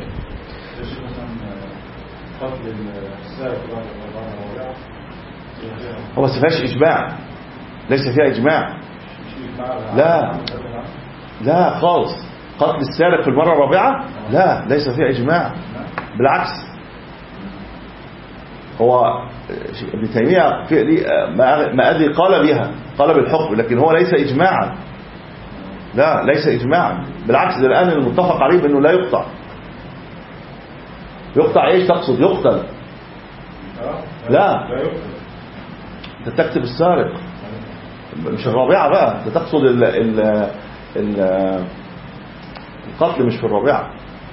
[SPEAKER 1] هو ما فيهاش إجماع، ليس فيها إجماع، لا لا خالص. قتل السارق في المرة الرابعة لا، ليس فيها إجماع، بالعكس. هو ابن تيمية ما أدري قال بها، قال بالحكم، لكن هو ليس إجماعا، لا ليس إجماعا، بالعكس. ده الآن المتفق عليه بأنه لا يقطع. يقطع إيش تقصد؟ يقتل؟ لا، انت تكتب السارق مش الرابعة بقى، انت تقصد ال ال ال القتل مش في الرابعة.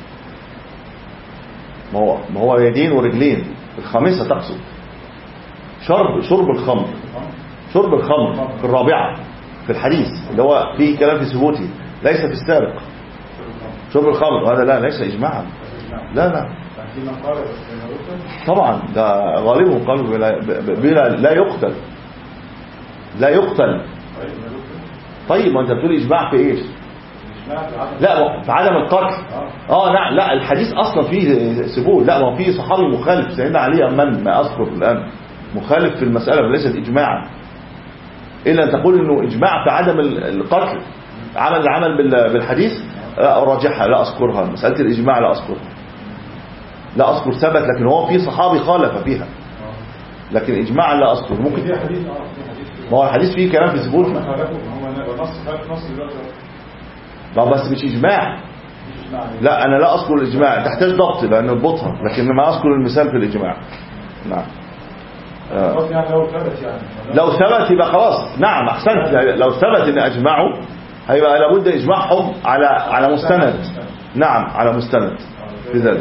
[SPEAKER 1] ما هو ما هو يدين ورجلين، الخامسة تقصد شرب شرب الخمر، شرب الخمر في الرابعة في الحديث اللي هو فيه كلام في ثبوته، ليس في السابق. شرب الخمر وهذا لا ليس إجماعا، لا لا طبعا ده غالبه قالوا بلا, بلا لا يقتل، لا يقتل. طيب ما انت بتقول إجماع في ايش؟ لا في عدم القتل. اه لا لا الحديث اصلا فيه ثبوت. لا ما هو فيه صحابي مخالف سيدنا علي أمن ما اذكر الان مخالف في المسألة وليست إجماعا، إلا أن تقول إنه إجماع في عدم القتل عمل العمل بالحديث لا أراجعها، لا أذكرها. مسألة الإجماع لا أذكرها، لا أذكر ثبت، لكن هو في صحابي خالف فيها، لكن إجماعا لا أذكر. ممكن ما هو الحديث فيه كلام في ثبوت، لا بس مش إجماع. لا أنا لا أذكر الإجماع، تحتاج ضبط لأن نضبطها، لكن ما أذكر المثال في الإجماع. نعم آه. لو ثبت يبقى خلاص. نعم احسنت، لو ثبت ان اجمعوا هيبقى لابد اجماعهم على على مستند. نعم على مستند في ذلك.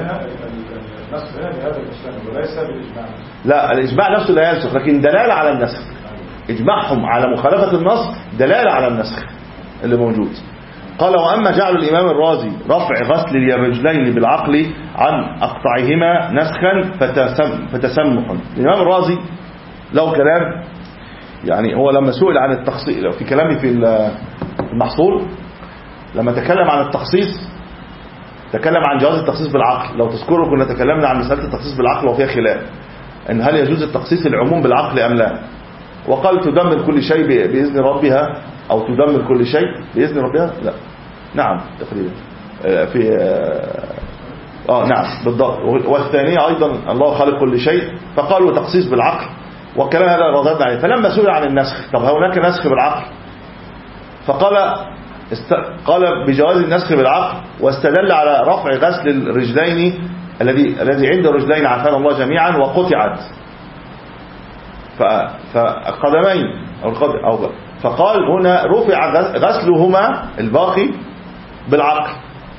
[SPEAKER 1] لا الاجماع نفسه لا ينسخ، لكن دلاله على النسخ. اجماعهم على مخالفه النص دلاله على النسخ اللي موجود. قال واما جعل الامام الرازي رفع غسل الرجلين بالعقل عن اقطعهما نسخا فتسم فتسمح. الامام الرازي له كلام، يعني هو لما سئل عن التخصيص في كلامي في المحصول لما تكلم عن التخصيص تكلم عن جواز التخصيص بالعقل. لو تذكروا كنا تكلمنا عن مسألة التخصيص بالعقل وفيها خلاف ان هل يجوز التخصيص العموم بالعقل ام لا، وقال تدمر كل شيء بإذن ربها او تدمر كل شيء بإذن ربها. لا نعم تقريبا في اه نعم بالضبط. والثانية ايضا الله خالق كل شيء، فقالوا تخصيص بالعقل، والكلام هذا رددنا عليه. فلما سئل عن النسخ، طب هناك نسخ بالعقل؟ فقال است... قال بجواز النسخ بالعقل، واستدل على رفع غسل الرجلين الذي الذي عند الرجلين عافانا الله جميعا وقطعت ف... فقدمين او القدم او فقال هنا رفع غسلهما الباقي بالعقل،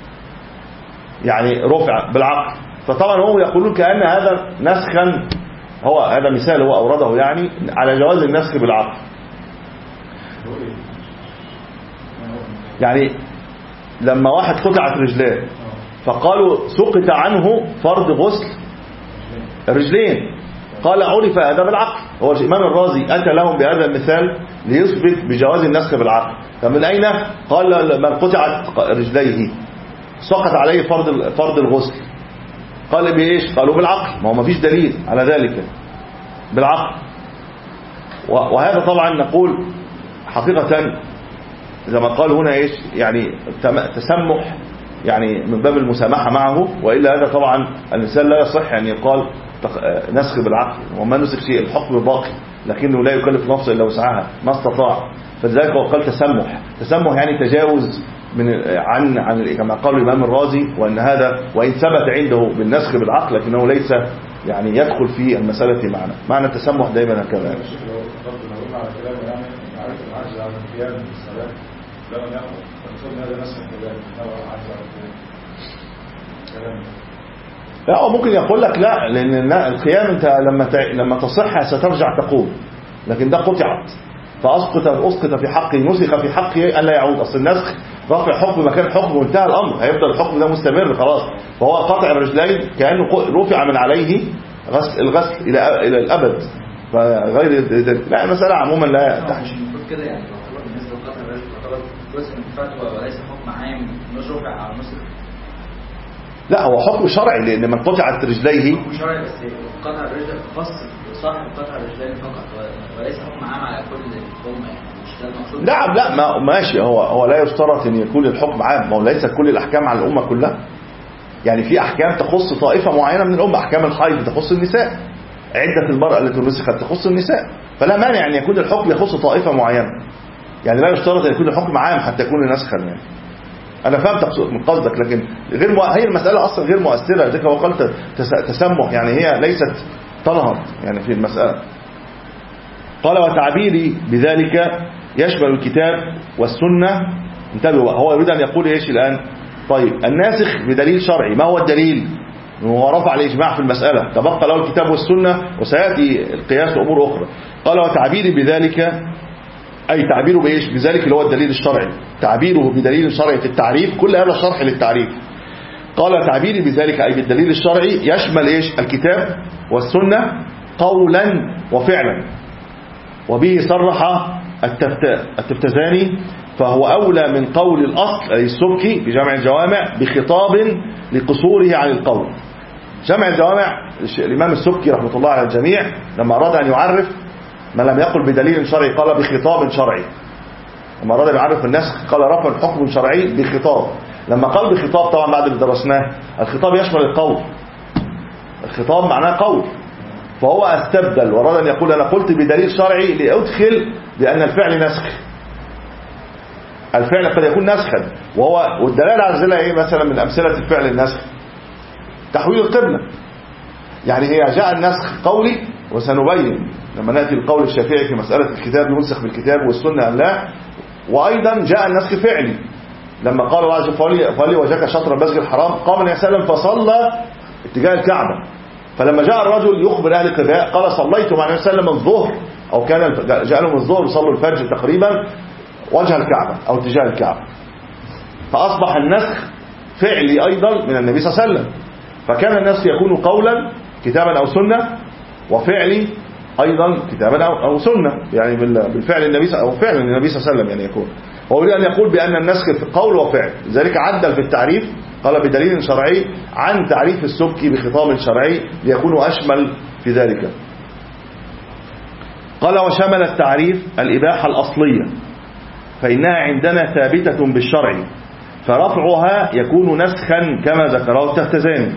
[SPEAKER 1] يعني رفع بالعقل. فطبعا هم يقولون كأن هذا نسخا، هو هذا مثال هو أورده يعني على جواز النسخ بالعقل. يعني لما واحد قطعت رجليه فقالوا سقط عنه فرض غسل الرجلين، قال عرف هذا بالعقل. هو الإمام الرازي أتى لهم بهذا المثال ليثبت بجواز النسخ بالعقل. فمن أين؟ قال من قطعت رجليه سقط عليه فرض فرض الغسل. قال بإيش؟ قالوا بالعقل. ما هو ما فيش دليل على ذلك، بالعقل. وهذا طبعا نقول حقيقة زي ما قال هنا إيش يعني تسمح، يعني من باب المسامحة معه، وإلا هذا طبعا الإنسان لا يصح أن يقال نسخ بالعقل، وما نسخ شيء، الحكم باقي لكنه لا يكلف نفسه إلا وسعها ما استطاع. فلذلك هو قال تسمح. تسمح يعني تجاوز من عن عن كما قال الإمام الرازي، وأن هذا وإن ثبت عنده بالنسخ بالعقل لكنه ليس يعني يدخل في المسألة معنا. معنى التسمح دائما هكذا. لا هو ممكن يقول لك لا، لأن القيام أنت لما لما تصح سترجع تقوم، لكن ده قطعت فأسقط أسقط في حقه، نسخ في حقه ألا يعود. أصل النسخ رفع حكم مكان حكم وانتهى الأمر، هيفضل الحكم ده مستمر خلاص. فهو قطع الرجلين كأنه رفع من عليه غسل الغسل إلى إلى الأبد، فغير لا المسألة عموما لا تحش
[SPEAKER 2] كده. يعني بالنسبة لقطع الرجل تعتبر جزء من فتوى وليس حكم عام مش رفع على نسخ.
[SPEAKER 1] لا هو حكم شرعي، لأن من قطعت رجليه
[SPEAKER 2] حكم شرعي، بس قطع الرجل خاص صاحب قطع الرجلين فقط وليس حكم عام على كل الأمة، يعني مش ده المقصود.
[SPEAKER 1] نعم لا ما ماشي، هو هو لا يشترط ان يكون الحكم عام، ما هو ليس كل الأحكام على الأمة كلها. يعني في أحكام تخص طائفة معينة من الأمة، أحكام الحيض تخص النساء، عدة المرأة التي نسخت تخص النساء، فلا مانع أن يكون الحكم يخص طائفة معينة. يعني لا يشترط أن يكون الحكم عام حتى يكون نسخا. يعني أنا فهمت من قصدك، لكن غير مو... هي المسألة أصلا غير مؤثرة. ذلك هو قال تس... تسمح، يعني هي ليست تنهض يعني في المسألة. قال وتعبيري بذلك يشمل الكتاب والسنة. انتبهوا، هو يريد أن يقول إيش الآن؟ طيب الناسخ بدليل شرعي، ما هو الدليل؟ هو رفع الإجماع في المسألة، تبقى له الكتاب والسنة، وسيأتي القياس وأمور أخرى. قال وتعبيري بذلك، أي تعبيره بإيش؟ بذلك اللي هو الدليل الشرعي، تعبيره بدليل شرعي في التعريف، كل هذا شرح للتعريف. قال تعبيري بذلك أي بالدليل الشرعي يشمل إيش؟ الكتاب والسنة قولا وفعلا. وبه صرح التفتزاني فهو أولى من قول الأصل أي السبكي بجمع الجوامع بخطاب لقصوره عن القول. جمع الجوامع الإمام السبكي رحمة الله على الجميع لما أراد أن يعرف ما لم يقل بدليل شرعي قال بخطاب شرعي. لما أراد أن يعرف النسخ قال رفع حكم شرعي بخطاب. لما قال بخطاب طبعا بعد اللي درسناه الخطاب يشمل القول، الخطاب معناه قول، فهو استبدل وأراد أن يقول أنا قلت بدليل شرعي لأدخل بأن الفعل نسخ. الفعل قد يكون نسخا، وهو والدلالة على ذلك ايه؟ مثلا من أمثلة الفعل النسخ تحويل القبلة، يعني هي جاء النسخ قولي، وسنبين لما نأتي القول الشافعي في مسألة الكتاب ينسخ بالكتاب والسنة أم لا. وأيضا جاء النسخ فعلي لما قال الله عز وجل فلي وجهك شطر المسجد الحرام، قام النبي صلى الله عليه وسلم فصلى اتجاه الكعبة. فلما جاء الرجل يخبر أهل قباء قال صليت مع النبي صلى الله عليه وسلم الظهر، أو كان جاء لهم الظهر وصلوا الفجر تقريبا وجه الكعبة أو اتجاه الكعبة، فأصبح النسخ فعلي أيضا من النبي صلى الله عليه وسلم. فكان النسخ يكون قولا كتابا أو سنة، وفعلي أيضا كتابا أو سنة، يعني بالفعل النبي أو فعل النبي صلى الله عليه وسلم يعني يكون. هو يريد أن يقول بأن النسخ في قول وفعل، لذلك عدل في التعريف قال بدليل شرعي عن تعريف السبكي بخطاب شرعي ليكون أشمل في ذلك. قال وشمل التعريف الإباحة الأصلية فإنها عندنا ثابتة بالشرع، فرفعها يكون نسخا كما ذكره التفتزاني.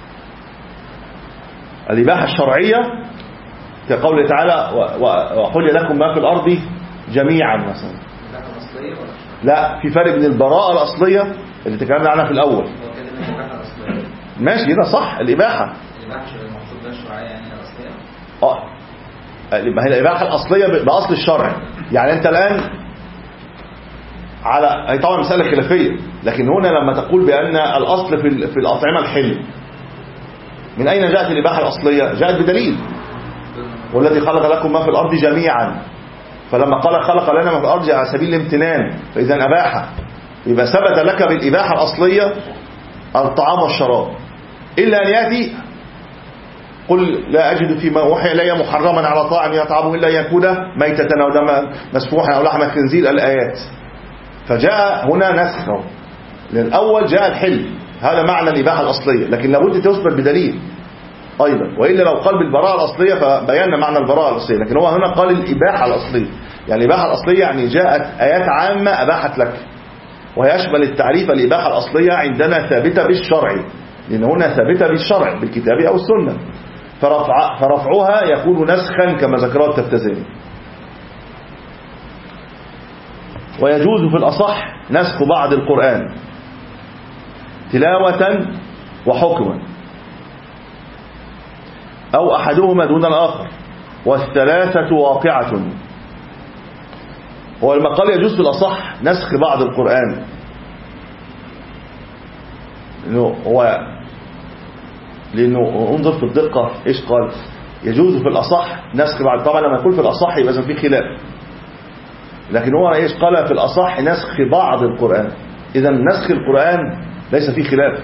[SPEAKER 1] الإباحة الشرعية كقوله تعالى وحل لكم ما في الأرض جميعا مثلا. لا، في فرق بين البراءة الأصلية اللي تكلمنا عنها في الأول. ماشي ده صح، الإباحة اه ما هي الإباحة الأصلية بأصل الشرع. يعني أنت الآن على هي طبعا مسألة خلافية، لكن هنا لما تقول بأن الأصل في في الأطعمة الحل، من أين جاءت الإباحة الأصلية؟ جاءت بدليل والذي خلق لكم ما في الأرض جميعا. فلما قال خلق لنا ما في الأرض على سبيل الامتنان، فإذا أباحة، يبقى ثبت لك بالإباحة الأصلية الطعام والشراب، إلا أن يأتي قل لا أجد فيما أوحي إلي محرما على طاعم يطعمه إلا يكون ميتة أو دما مسفوحا أو لحم خنزير الآيات. فجاء هنا نسخ، للأول جاء الحل، هذا معنى الإباحة الأصلية، لكن لابد تثبت بدليل أيضا، وإلا لو قال بالبراءة الأصلية فبينا معنى البراءة الأصلية. لكن هو هنا قال الإباحة الأصلية، يعني الإباحة الأصلية يعني جاءت آيات عامة أباحت لك، ويشمل التعريف الإباحة الأصلية عندنا ثابتة بالشرع، لأن هنا ثابتة بالشرع بالكتاب أو السنة، فرفع فرفعها يكون نسخا كما ذكره التفتزاني. ويجوز في الأصح نسخ بعض القرآن تلاوة وحكما، أو أحدهما دون الآخر، والثلاثة واقعة. ولما قال يجوز في الأصح نسخ بعض القرآن، لأنه هو لأنه انظر في الدقة إيش قال يجوز في الأصح نسخ بعض. طبعا لما يقول في الأصح يبقى في خلاف، لكن هو إيش قال في الأصح نسخ بعض القرآن. إذا نسخ القرآن ليس فيه خلاف،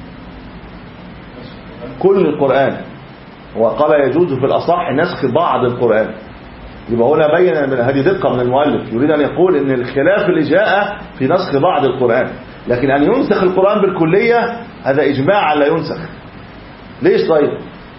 [SPEAKER 1] كل القرآن. وقال يجوز في الأصح نسخ بعض القرآن، يبقى هنا بين من هذه دقة من المؤلف، يريد أن يقول إن الخلاف اللي جاء في نسخ بعض القرآن، لكن أن ينسخ القرآن بالكلية هذا إجماع لا ينسخ. ليش طيب؟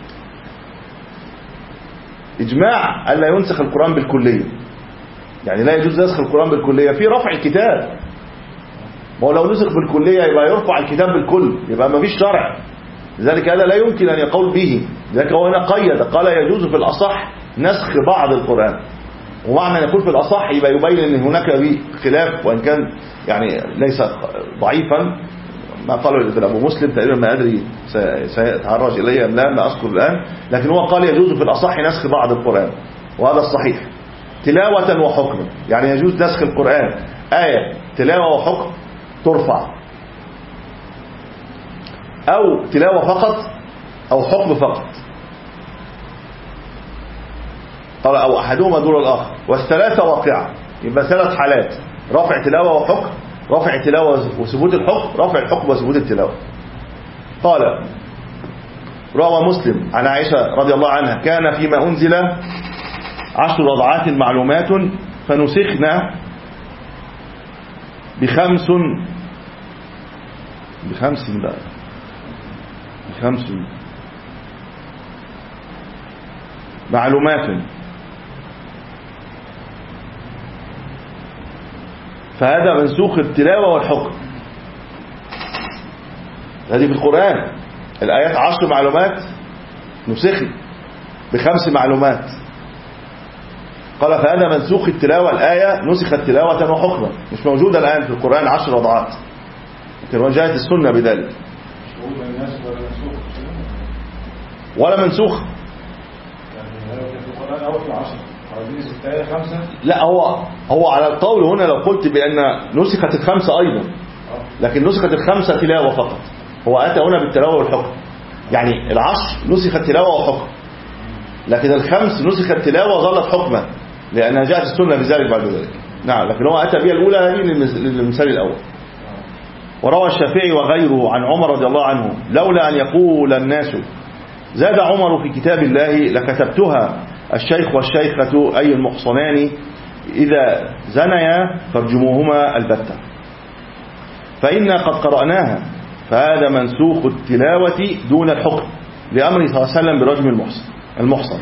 [SPEAKER 1] إجماع ألا ينسخ القرآن بالكلية، يعني لا يجوز نسخ القرآن بالكلية في رفع الكتاب. ما هو لو نسخ بالكلية يبقى يرفع الكتاب بالكل، يبقى ما فيش شرع، لذلك هذا لا يمكن أن يقول به. لذلك هو هنا قيد قال يجوز في الأصح نسخ بعض القرآن، ومعنى أن يقول في الأصح يبقى يبين أن هناك خلاف، وإن كان يعني ليس ضعيفا ما قاله أبو مسلم تقريبا، ما أدري سيتعرج إليه أم لا، ما أذكر الآن، لكن هو قال يجوز في الأصح نسخ بعض القرآن، وهذا الصحيح. تلاوة وحكم، يعني يجوز نسخ القرآن آية تلاوة وحكم ترفع، أو تلاوة فقط أو حكم فقط. قال أو أحدهما دون الآخر، والثلاثة واقعة. يبقى ثلاث حالات: رفع تلاوة وحكم، رفع تلاوة وثبوت الحكم، رفع الحكم وثبوت التلاوة. قال روى مسلم عن عائشة رضي الله عنها: كان فيما أنزل عشر رضعات معلومات فنسخنا بخمس بخمس بقى بخمس معلومات، فهذا منسوخ التلاوة والحكم. هذه في القرآن الآيات عشر معلومات نسخ بخمس معلومات. قال فهذا منسوخ التلاوة، الآية نسخت تلاوة وحكما، مش موجودة الآن في القرآن عشر رضعات، لكن جاءت السنة بذلك. ولا منسوخ لا، هو هو على القول هنا لو قلت بأن نسخت الخمسة أيضا، لكن نسخت الخمسة تلاوة فقط. هو أتى هنا بالتلاوة والحكم، يعني العشر نسخت تلاوة وحكم، لكن الخمس نسخت تلاوة ظلت حكما لأنها جاءت السنة بذلك بعد ذلك. نعم، لكن هو أتى بها الأولى هذه للمثال الأول. وروى الشافعي وغيره عن عمر رضي الله عنه: لولا أن يقول الناس زاد عمر في كتاب الله لكتبتها الشيخ والشيخة أي المحصنان إذا زنيا فارجموهما البتة، فإنا قد قرأناها، فهذا منسوخ التلاوة دون الحكم لأمره صلى الله عليه وسلم برجم المحصن المحصن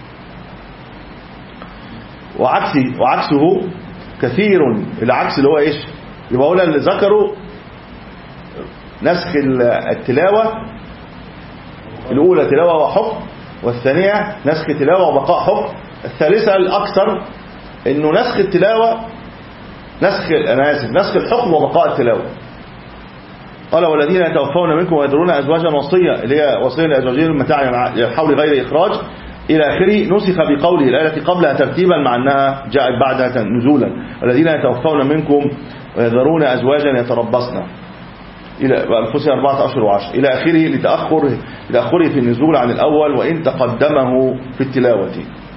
[SPEAKER 1] وعكسه, وعكسه كثير. العكس اللي هو إيش؟ يبقى أولا اللي ذكروا نسخ التلاوة الأولى تلاوة وحكم، والثانية نسخ تلاوة وبقاء حكم، الثالثة الأكثر إنه نسخ التلاوة نسخ أنا آسف نسخ الحكم وبقاء التلاوة. قال والذين يتوفون منكم ويذرون أزواجا وصية، اللي هي وصية لأزواجهم متاعا للحول غير إخراج إلى آخره، نسخ بقوله الآية قبلها ترتيبا مع أنها جاءت بعدها نزولا: الذين يتوفون منكم ويذرون أزواجا يتربصن إلى أنفسها أربعة أشهر وعشر إلى آخره، لتأخر لتأخره في النزول عن الأول وإن تقدمه في التلاوة.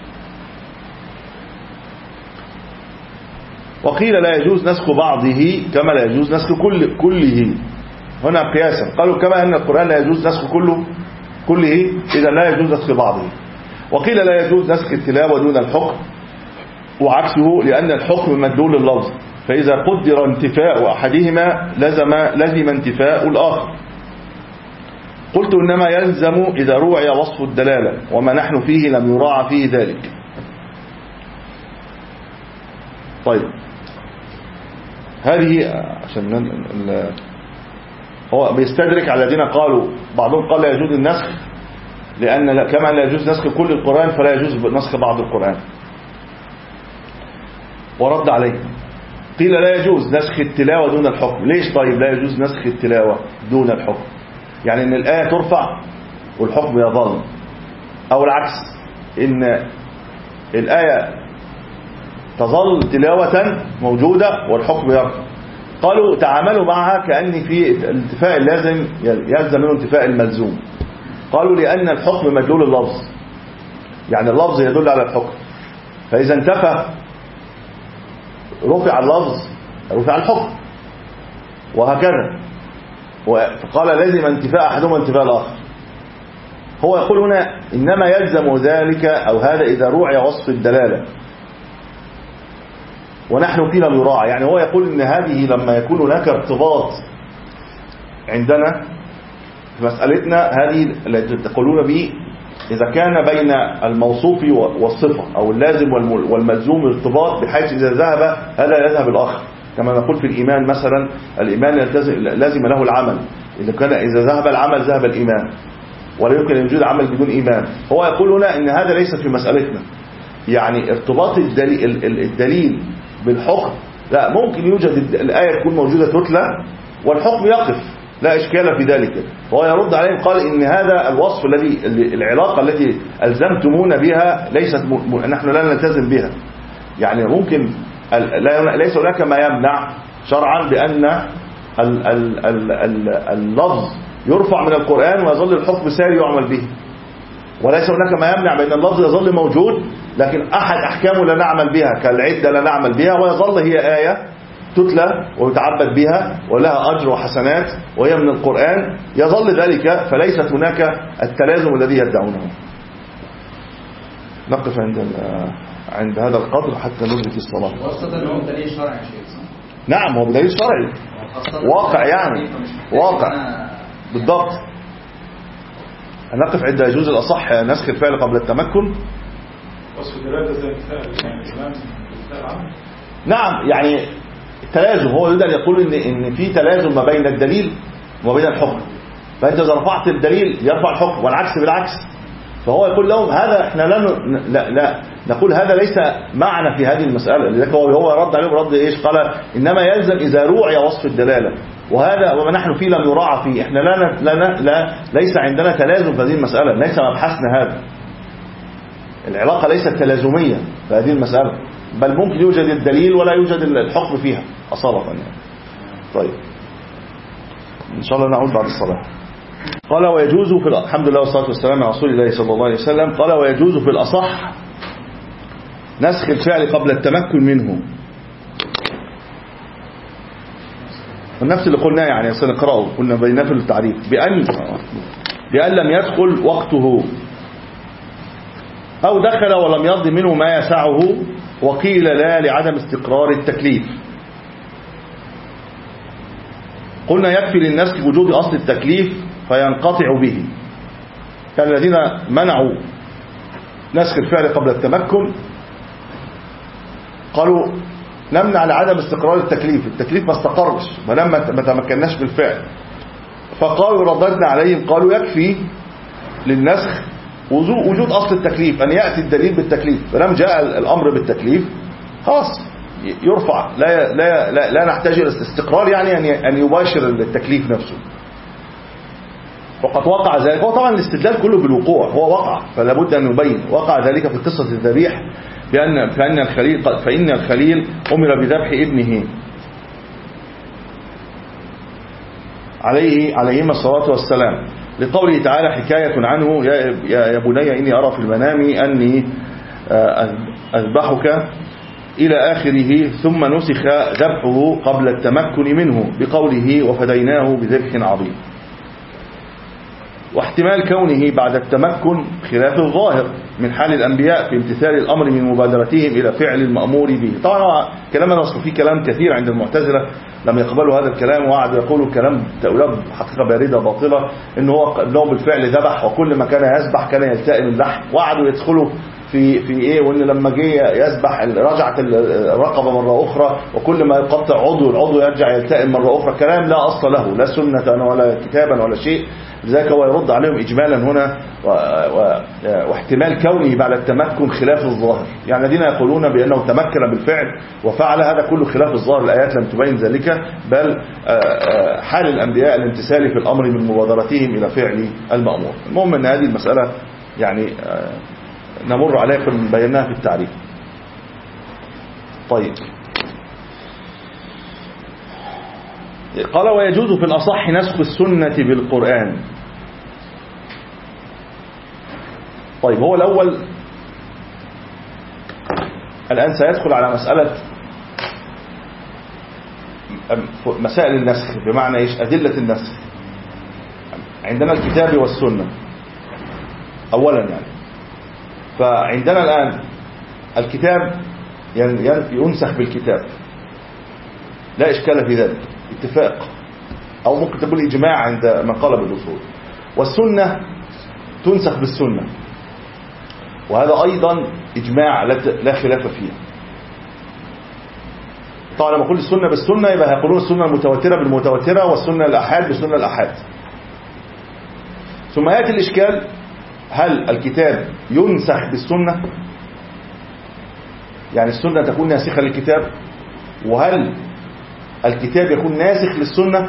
[SPEAKER 1] وقيل لا يجوز نسخ بعضه كما لا يجوز نسخ كل كله، هنا قياسا. قالوا كما أن القرآن لا يجوز نسخ كله كله إذا لا يجوز نسخ بعضه. وقيل لا يجوز نسخ التلاوة دون الحكم وعكسه، لأن الحكم مدلول اللفظ، فإذا قدر انتفاء أحدهما لزم لزم انتفاء الآخر. قلت إنما يلزم إذا روعي وصف الدلالة، وما نحن فيه لم يراعى فيه ذلك. طيب هذه عشان هو بيستدرك على الذين قالوا، بعضهم قال لا يجوز النسخ لأن كما لا يجوز نسخ كل القرآن فلا يجوز نسخ بعض القرآن، ورد عليه قيل لا يجوز نسخ التلاوة دون الحكم. ليش طيب لا يجوز نسخ التلاوة دون الحكم؟ يعني ان الآية ترفع والحكم يظل، او العكس ان الآية تظل تلاوة موجودة والحكم يرفع. قالوا تعاملوا معها كأن في الانتفاء اللازم يلزم منه انتفاء الملزوم. قالوا لأن الحكم مدلول اللفظ، يعني اللفظ يدل على الحكم، فإذا انتفى رفع اللفظ رفع الحكم، وهكذا. فقال لازم انتفاء أحدهما انتفاء الآخر. هو يقول هنا إنما يلزم ذلك أو هذا إذا روعي وصف الدلالة ونحن فينا نراعى. يعني هو يقول إن هذه لما يكون هناك ارتباط عندنا في مسألتنا هذه التي تقولون به، إذا كان بين الموصوف والصفة أو اللازم والملزوم ارتباط بحيث إذا ذهب هذا يذهب الآخر، كما نقول في الإيمان مثلا الإيمان لازم له العمل، إذا كان إذا ذهب العمل ذهب الإيمان، ولا يمكن أن يوجد عمل بدون إيمان. هو يقول هنا إن هذا ليس في مسألتنا، يعني ارتباط الدليل, الدليل بالحكم لا، ممكن يوجد الآية تكون موجودة تتلى والحكم يقف، لا إشكال في ذلك. هو يرد عليهم قال إن هذا الوصف الذي العلاقة التي ألزمتمون بها ليست م... نحن لا نلتزم بها. يعني ممكن ليس هناك ما يمنع شرعا بأن ال... ال... ال... ال... اللفظ يرفع من القرآن ويظل الحكم ساري يعمل به، وليس هناك ما يمنع بأن اللفظ يظل موجود لكن أحد أحكامه لا نعمل بها كالعدة لا نعمل بها، ويظل هي آية تتلى ويتعبد بها ولها أجر وحسنات وهي من القرآن، يظل ذلك، فليست هناك التلازم الذي يدعونه. نقف عند عند هذا القدر حتى ندرك الصلاة.
[SPEAKER 2] وخاصة أنه دليل شرعي يا شيخ.
[SPEAKER 1] نعم هو دليل شرعي واقع، يعني واقع بالضبط. نقف عند يجوز الأصح نسخ الفعل قبل التمكن.
[SPEAKER 3] وصف الدلالة زي الكلام.
[SPEAKER 1] نعم يعني التلازم، هو يريد أن يقول إن إن في تلازم ما بين الدليل وما بين الحكم، فأنت إذا رفعت الدليل يرفع الحكم والعكس بالعكس. فهو يقول لهم هذا احنا لا لا, لا نقول هذا ليس معنى في هذه المسألة، لذلك هو هو رد عليهم رد ايش؟ قال انما يلزم اذا روعي وصف الدلالة، وهذا وما نحن فيه لم يراعى فيه. احنا لا لا لا ليس عندنا تلازم في هذه المسألة، ليس مبحثنا هذا. العلاقة ليست تلازمية في هذه المسألة، بل ممكن يوجد الدليل ولا يوجد الحكم فيها أصالة يعني. طيب إن شاء الله نعود بعد الصلاة. قال ويجوز في الحمد لله والصلاة والسلام على رسول الله صلى الله عليه وسلم. قال ويجوز في الأصح نسخ الفعل قبل التمكن منه، والنفس اللي قلناه يعني سنقرأه قلنا بيناه في التعريف، بأن بأن لم يدخل وقته أو دخل ولم يرض منه ما يسعه، وقيل لا لعدم استقرار التكليف. قلنا يكفي للنسخ وجود أصل التكليف فينقطع به، كان الذين منعوا نسخ الفعل قبل التمكن قالوا نمنع لعدم استقرار التكليف، التكليف ما استقرش ولما ما تمكناش بالفعل، فقالوا رددنا عليهم قالوا يكفي للنسخ وجود أصل التكليف، أن يأتي الدليل بالتكليف، فلما جاء الأمر بالتكليف خلاص يرفع، لا لا لا, لا نحتاج إلى الاستقرار، يعني أن يباشر التكليف نفسه. وقد وقع ذلك، هو طبعا الاستدلال كله بالوقوع، هو وقع فلا بد أن يبين. وقع ذلك في قصة الذبيح بأن فإن الخليل فإن الخليل أمر بذبح ابنه عليه عليهما الصلاة والسلام، لقوله تعالى حكاية عنه يا بني إني أرى في المنام أني أذبحك إلى آخره، ثم نسخ ذبحه قبل التمكن منه بقوله وفديناه بذبح عظيم. واحتمال كونه بعد التمكن خلاف الظاهر من حال الأنبياء في امتثال الأمر من مبادرتهم إلى فعل المأمور به. طبعا كلام نصر فيه كلام كثير عند المعتزلة لم يقبلوا هذا الكلام، وقعدوا يقولوا كلام تأويلات حقيقة باردة باطلة، إنه هو إنه بالفعل ذبح، وكل ما كان يذبح كان يلتئم اللحم، وقعدوا يدخلوا في في ايه، وان لما جه يذبح رجعت الرقبه مره اخرى، وكل ما يقطع عضو العضو يرجع يلتئم مره اخرى. كلام لا اصل له، لا سنه ولا كتابا ولا شيء. لذلك هو يرد عليهم اجمالا هنا و... و... واحتمال كونه بعد التمكن خلاف الظاهر، يعني الذين يقولون بانه تمكن بالفعل وفعل هذا كله خلاف الظاهر، الايات لم تبين ذلك، بل حال الانبياء الامتثال في الامر من مبادرتهم الى فعل المامور. المهم ان هذه المساله يعني نمر عليكم بيناها في التعريف. طيب قال ويجوز في الأصح نسخ السنة بالقرآن. طيب هو الأول الآن سيدخل على مسألة مسائل النسخ، بمعنى إيش؟ أدلة النسخ. عندنا الكتاب والسنة أولا يعني، فعندنا الآن الكتاب ينسخ بالكتاب لا إشكال في ذلك، اتفاق أو ممكن تقول إجماع عند من قال بالأصول. والسنة تنسخ بالسنة، وهذا أيضا إجماع لا خلاف فيه. طبعا لما أقول السنة بالسنة يبقى يقولون السنة المتواترة بالمتواترة، والسنة الأحاد بالسنة الأحاد. ثم يأتي الإشكال، هل الكتاب ينسخ بالسنة؟ يعني السنة تكون ناسخة للكتاب، وهل الكتاب يكون ناسخ للسنة؟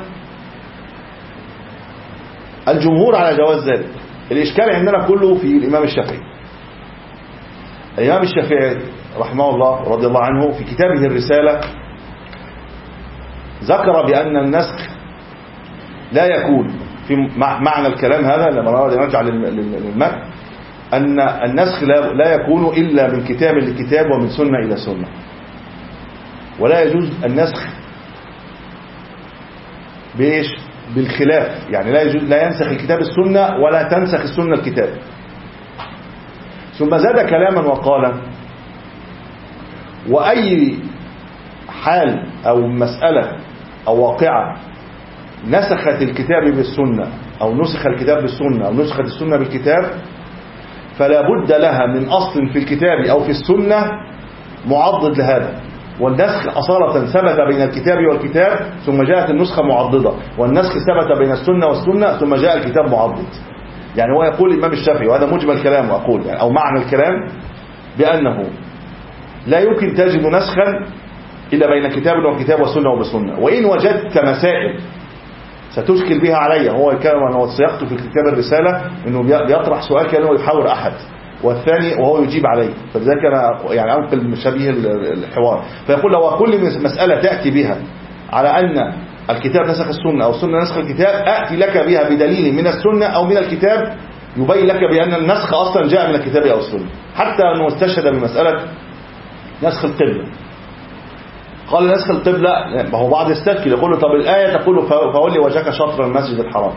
[SPEAKER 1] الجمهور على جواز ذلك. الإشكال عندنا كله في الإمام الشافعي. الإمام الشافعي رحمه الله رضي الله عنه في كتابه الرسالة ذكر بأن النسخ لا يكون في في معنى الكلام هذا لما نرى نرجع للمتن أن النسخ لا يكون إلا من كتاب لكتاب ومن سنة إلى سنة، ولا يجوز النسخ بإيش؟ بالخلاف، يعني لا يجوز لا ينسخ الكتاب السنة ولا تنسخ السنة الكتاب. ثم زاد كلاما وقال: وأي حال أو مسألة أو واقعة نسخت الكتاب بالسنة أو نسخ الكتاب بالسنة أو نسخت السنة بالكتاب فلا بد لها من أصل في الكتاب أو في السنة معضد لهذا. والنسخ أصالة ثبت بين الكتاب والكتاب ثم جاءت النسخة معضدة، والنسخ ثبت بين السنة والسنة ثم جاء الكتاب معضد. يعني هو يقول الإمام الشافعي، وهذا مجمل كلامه أقول يعني أو معنى الكلام، بأنه لا يمكن تجد نسخا إلا بين كتاب وكتاب وسنة وبسنة. وإن وجدت مسائل ستشكل بها علي، هو كان وصيغته في كتاب الرسالة انه بيطرح سؤال كانه يحاور احد والثاني وهو يجيب عليه، فلذلك انا يعني انقل شبيه الحوار. فيقول لو كل مسألة تأتي بها على ان الكتاب نسخ السنة او السنة نسخ الكتاب، اتي لك بها بدليل من السنة او من الكتاب يبين لك بان النسخ اصلا جاء من الكتاب او السنة. حتى انه استشهد بمسألة نسخ القبلة، قال نسخ القبلة، ما هو بعض يستشكل يقول له طب الآية تقول فولي وجهك شطر المسجد الحرام،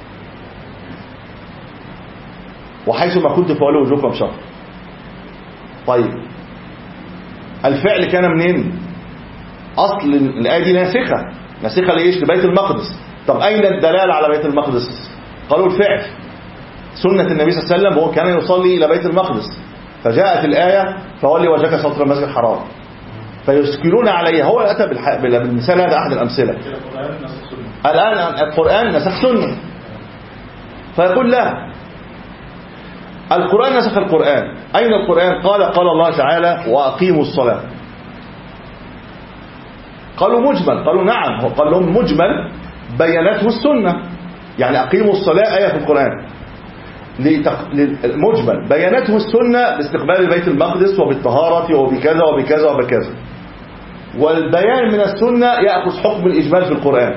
[SPEAKER 1] وحيث ما كنت فولي وجهكم شطر. طيب الفعل كان منين؟ أصل الآية دي ناسخة، ناسخة لإيش؟ لبيت المقدس. طب أين الدلالة على بيت المقدس؟ قالوا الفعل، سنة النبي صلى الله عليه وسلم وهو كان يصلي إلى بيت المقدس، فجاءت الآية فولي وجهك شطر المسجد الحرام، فيشكلون عليه. هو أتى بالمثال هذا أحد الأمثلة. الآن القرآن نسخ سنة، فيقول لا، القرآن نسخ القرآن. أين القرآن؟ قال قال الله تعالى وأقيموا الصلاة. قالوا مجمل، قالوا نعم، هو قال لهم مجمل بينته السنة، يعني أقيموا الصلاة آية في القرآن، مجمل بينته السنة باستقبال بيت المقدس وبالطهارة وبكذا وبكذا وبكذا، والبيان من السنة يأخذ حكم الإجمال في القرآن.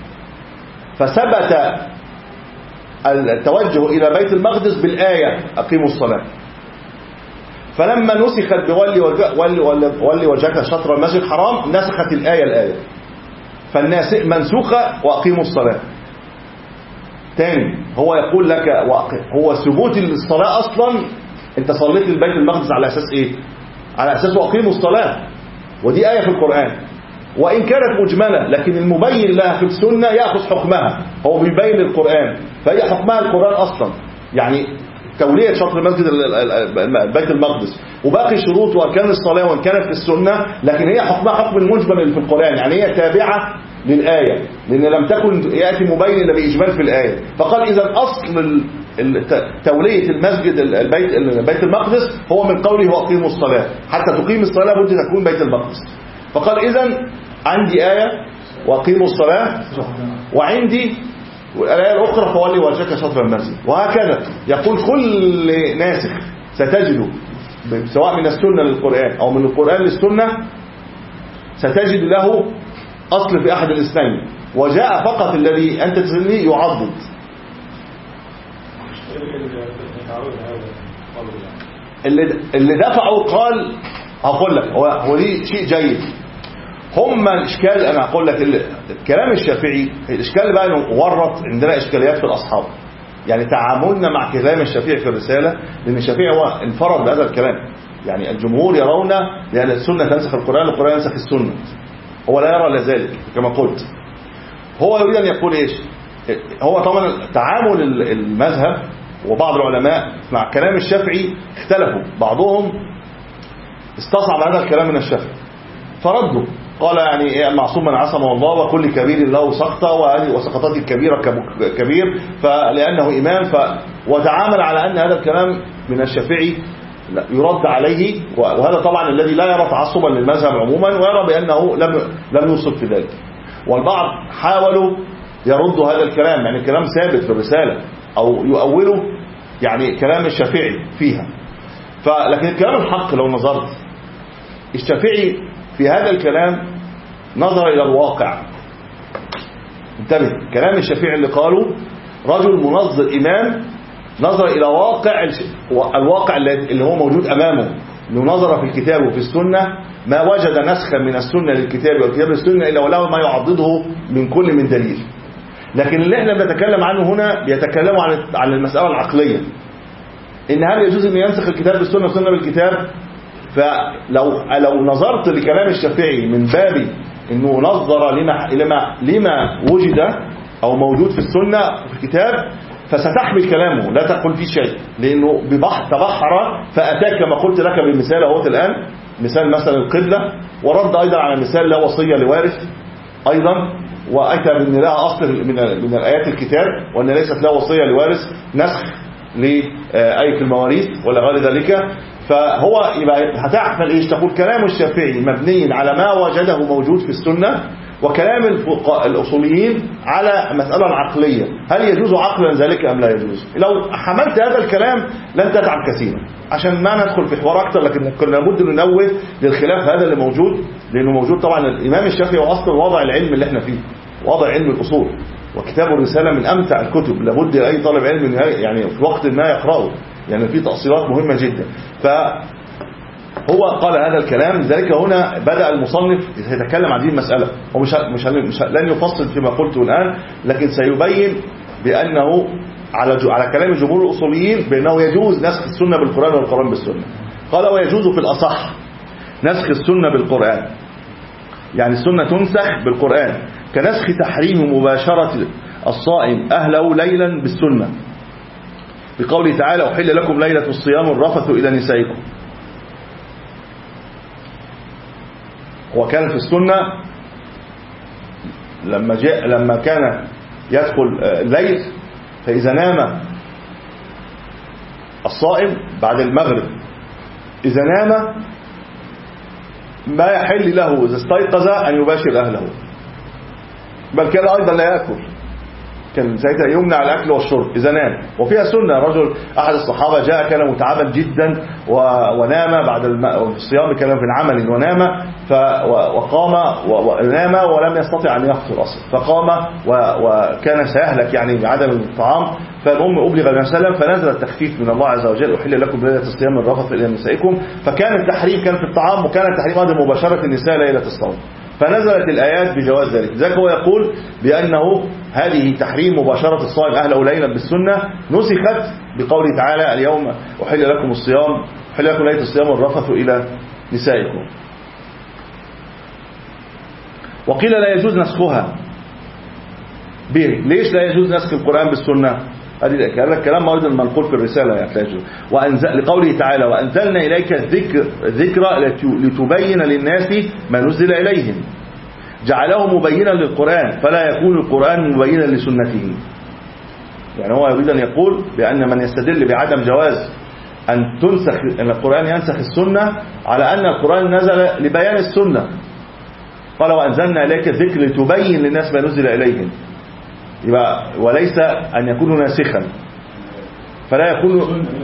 [SPEAKER 1] فثبت التوجه إلى بيت المقدس بالآية أقيموا الصلاة. فلما نسخت بولي ولي وجهك شطر المسجد الحرام نسخت الآية الآية، فالناسخ منسوخة وأقيموا الصلاة. تاني هو يقول لك هو ثبوت الصلاة أصلا، أنت صليت البيت المقدس على أساس إيه؟ على أساس وأقيموا الصلاة، ودي آية في القرآن وإن كانت مجملة، لكن المبين لها في السنة يأخذ حكمها، هو بيبين القرآن فهي حكمها القرآن أصلا. يعني تولية شطر المسجد بيت المقدس وباقي شروط وأركان الصلاة وإن كانت في السنة، لكن هي حكمها حكم المجمل اللي في القرآن، يعني هي تابعة للآية، لأن لم تكن يأتي مبين إلا بإجمال في الآية. فقال إذا أصل تولية المسجد البيت, البيت المقدس هو من قوله وأقيموا الصلاة، حتى تقيم الصلاة بد تكون بيت المقدس. فقال إذا عندي آية وأقيموا الصلاة، وعندي والآية الأخرى فولي وجهك شطر المسجد، وهكذا يقول كل ناسخ ستجد سواء من السنة للقرآن أو من القرآن للسنة ستجد له أصل في أحد الاثنين، وجاء فقط الذي أنت تسميه يعضد. اللي اللي دفعوا قال هقول لك هو هو دي شيء جيد. هم الاشكال انا هقول لك الكلام الشافعي الاشكال بقى انه ورط عندنا اشكاليات في الاصحاب، يعني تعاملنا مع كلام الشافعي في الرساله، لان الشافعي هو انفرد بهذا الكلام. يعني الجمهور يرون لان السنه تنسخ القران، القران ينسخ السنه، هو لا يرى لذلك كما قلت. هو يريد ان يقول ايش؟ هو طبعا تعامل المذهب وبعض العلماء مع كلام الشافعي اختلفوا، بعضهم استصعب هذا الكلام من الشافعي فردوا، قال يعني المعصوم من عصمه الله وكل كبير له سقطة وهذه وسقطات الكبيرة كبير فلأنه إمام ف وتعامل على أن هذا الكلام من الشافعي يرد عليه، وهذا طبعا الذي لا يرى تعصبا للمذهب عموما ويرى بأنه لم لم يصب في ذلك. والبعض حاولوا يردوا هذا الكلام، يعني كلام ثابت في الرسالة أو يؤولوا يعني كلام الشافعي فيها. فلكن الكلام الحق لو نظرت الشافعي في هذا الكلام نظر إلى الواقع. انتبه، كلام الشافعي اللي قالوا رجل منظر إمام نظر إلى واقع الواقع اللي هو موجود أمامه، نظر في الكتاب وفي السنة ما وجد نسخا من السنة للكتاب والكتاب للسنة إلا وله ما يعضده من كل من دليل. لكن اللي احنا بنتكلم عنه هنا بيتكلموا عن عن المسألة العقلية، إن هل يجوز أن ينسخ الكتاب بالسنة والسنة بالكتاب؟ فلو لو نظرت لكلام الشافعي من باب إنه نظر لما لما لما وجد أو موجود في السنة في الكتاب فستحمل كلامه لا تقول فيه شيء، لأنه ببحث تبحر فأتاك كما قلت لك بالمثال اهوت الآن، مثال مثلا القبلة، ورد أيضا على مثال لا وصية لوارث أيضا، وأتى بأن لها أصل من من الآيات الكتاب وأن ليست لا وصية لوارث نسخ لآية المواريث ولا غير ذلك. فهو يبقى هتعمل ايش؟ تقول كلام الشافعي مبني على ما وجده موجود في السنة، وكلام الفقهاء الأصوليين على مسألة عقلية، هل يجوز عقلا ذلك أم لا يجوز؟ لو حملت هذا الكلام لن تتعب كثيرا، عشان ما ندخل في حوار أكتر، لكن كنا لابد ننوه للخلاف هذا اللي موجود، لأنه موجود طبعا. الإمام الشافعي هو أصل وضع العلم اللي احنا فيه، وضع علم الأصول، وكتاب الرسالة من أمتع الكتب، لابد أي طالب علم يعني في وقت ما يقرأه، يعني فيه تأصيلات مهمة جدا. فهو قال هذا الكلام، لذلك هنا بدأ المصنف يتكلم عن هذه المسألة، ومش مش مش لن يفصل فيما قلته الآن، لكن سيبين بأنه على على كلام جمهور الأصوليين بأنه يجوز نسخ السنة بالقرآن والقرآن بالسنة. قال ويجوز في الأصح نسخ السنة بالقرآن، يعني السنة تنسخ بالقرآن، كنسخ تحريم مباشرة الصائم أهله ليلا بالسنة، بقوله تعالى أحل لكم ليلة الصيام الرفث إلى نسائكم. وكان في السنة لما جاء لما كان يدخل الليل فإذا نام الصائم بعد المغرب، إذا نام ما يحل له إذا استيقظ أن يباشر أهله، بل كان أيضا لا يأكل، كان ساعتها يمنع الأكل والشرب إذا نام. وفيها سنة، رجل أحد الصحابة جاء كان متعبا جدا ونام بعد الصيام، كان في عمل ونام وقام ونام ولم يستطع أن يفطر أصلا، فقام وكان سيهلك يعني بعدم الطعام. فالأم أبلغ النبي صلى الله عليه وسلم فنزل التخفيف من الله عز وجل أحل لكم ليلة الصيام الرفث إلى نسائكم، فكان التحريم كان في الطعام، وكان التحريم هذا مباشرة النساء ليلة الصوم، فنزلت الآيات بجواز ذلك. ذلك هو يقول بأنه هذه تحريم مباشرة الصائم أهله ليلا بالسنة نسخت بقوله تعالى اليوم أحل لكم الصيام أحل لكم ليلة الصيام الرفث إلى نسائكم. وقيل لا يجوز نسخها به، ليش لا يجوز نسخ القرآن بالسنة؟ هذا الكلام موجود المنقول في الرسالة يعني لا يجوز. وأنزل لقوله تعالى وأنزلنا إليك الذكر ذكرى لتبين للناس ما نزل إليهم، جعله مبينا للقرآن فلا يكون القرآن مبينا لسنته. يعني هو يريد أن يقول بأن من يستدل بعدم جواز أن تنسخ أن القرآن ينسخ السنة على أن القرآن نزل لبيان السنة، قال وأنزلنا إليك الذكر لتبين للناس ما نزل إليهم، يبقى وليس أن يكون ناسخا، فلا يكون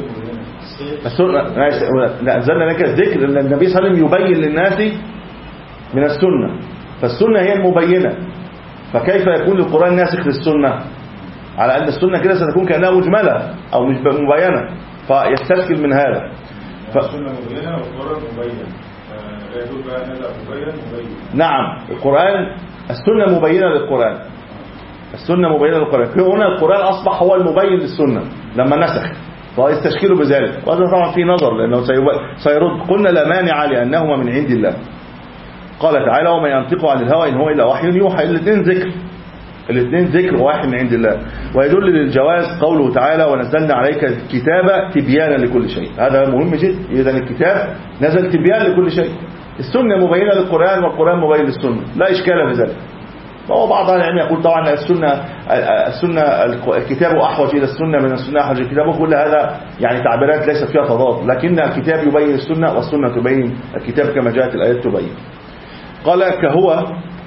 [SPEAKER 1] السنة. لا أنزلنا لك الذكر أن النبي صلى الله عليه وسلم يبين للناس من السنة، فالسنة هي المبينة، فكيف يكون القرآن ناسخ للسنة على أن السنة كده ستكون كأنها مجملة أو مش مبينة، فيستشكل من هذا.
[SPEAKER 3] ف... السنة مبينة والقرآن مبين، لا يقول بقى نزل مبين مبين.
[SPEAKER 1] نعم القرآن السنة مبينة للقرآن، السنة مبينة للقرآن، هنا القرآن أصبح هو المبين للسنة لما نسخ، فيستشكلوا بذلك. وهذا طبعا في نظر لأنه سيرد. قلنا لا مانع لأنهما من عند الله، قال تعالى وما ينطق عن الهوى إن هو إلا وحي يوحى، الاثنين ذكر، الاثنين ذكر واحد من عند الله. ويدل للجواز قوله تعالى ونزلنا عليك الكتاب تبيانا لكل شيء، هذا مهم جدا. إذا الكتاب نزل تبيان لكل شيء، السنة مبينة للقرآن والقرآن مبين للسنة، لا إشكال في ذلك. فهو بعض أهل العلم يقول طبعا السنة السنة الكتاب أحوج إلى السنة من السنة أحوج إلى الكتاب، وكل هذا يعني تعبيرات ليست فيها تضاد، لكن الكتاب يبين السنة والسنة تبين الكتاب كما جاءت الآيات تبين. قال كهو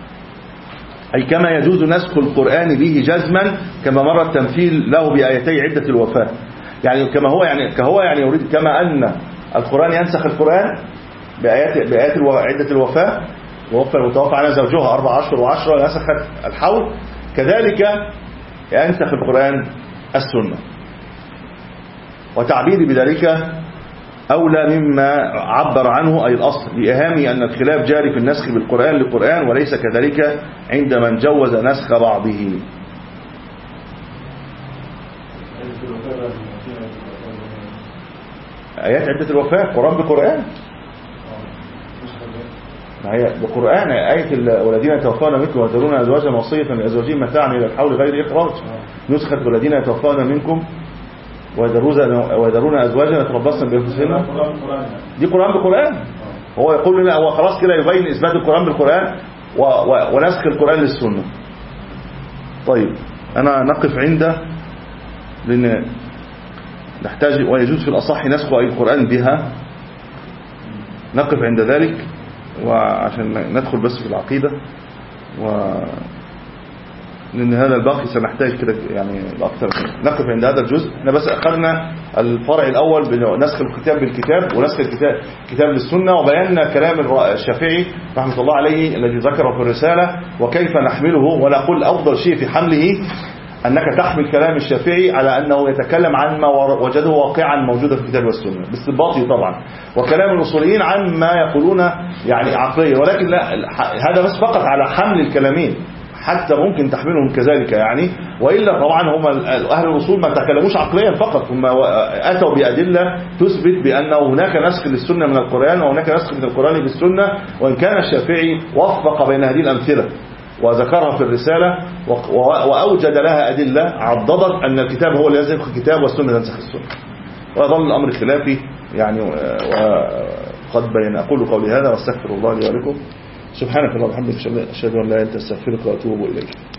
[SPEAKER 1] أي كما يجوز نسخ القرآن به جزما كما مر التمثيل له بآيتي عدة الوفاة، يعني كما هو يعني كهو يعني يريد كما أن القرآن ينسخ القرآن بآيات بآيات عدة الوفاة، ووفى المتوفى عنها زوجها أربع أشهر وعشرة نسخت الحول، كذلك ينسخ القرآن السنة. وتعبيري بذلك أولى مما عبر عنه أي الأصل، لإهامي أن الخلاف جاري في النسخ بالقرآن للقرآن، وليس كذلك عند من جوز نسخ بعضه. آيات عدة الوفاة قرآن بقرآن، هي بقرآن. آية والذين يتوفون منكم ويذرون أزواجا وصية لأزواجهم متاعا إلى الحول غير إخراج، نسخت والذين يتوفون منكم ويذرون أزواجا يتربصن بأنفسهن، دي قرآن بقرآن. هو يقول لنا هو خلاص كده يبين إثبات القرآن بالقرآن ونسخ القرآن للسنة. طيب أنا نقف عنده لأن نحتاج، ويجوز في الأصح نسخ أي القرآن بها، نقف عند ذلك وعشان ندخل بس في العقيدة، و لأن هذا الباقي سنحتاج كده يعني أكثر. نقف عند هذا الجزء. احنا بس أخذنا الفرع الأول بنسخ الكتاب بالكتاب ونسخ الكتاب كتاب للسنة، وبينا كلام الشافعي رحمة الله عليه الذي ذكره في الرسالة وكيف نحمله. ولا أقول أفضل شيء في حمله أنك تحمل كلام الشافعي على أنه يتكلم عن ما وجده واقعا موجودا في الكتاب والسنة باستنباطه طبعا، وكلام الأصوليين عن ما يقولون يعني عقليا، ولكن لا، هذا بس فقط على حمل الكلامين، حتى ممكن تحملهم كذلك يعني. وإلا طبعا هم أهل الأصول ما تكلموش عقليا فقط، هم أتوا بأدلة تثبت بأن هناك نسخ للسنة من القرآن وهناك نسخ من القرآن بالسنة، وإن كان الشافعي وفق بين هذه الأمثلة وذكرها في الرسالة وأوجد لها أدلة عضدت أن الكتاب هو الذي ينسخ الكتاب والسنة تنسخ السنة، وظل الأمر خلافي يعني. وقد بين أقول قولي هذا واستغفر الله لي ولكم. سبحانك اللهم وبحمدك أشهد أن لا إله إلا أنت أستغفرك وأتوب إليك.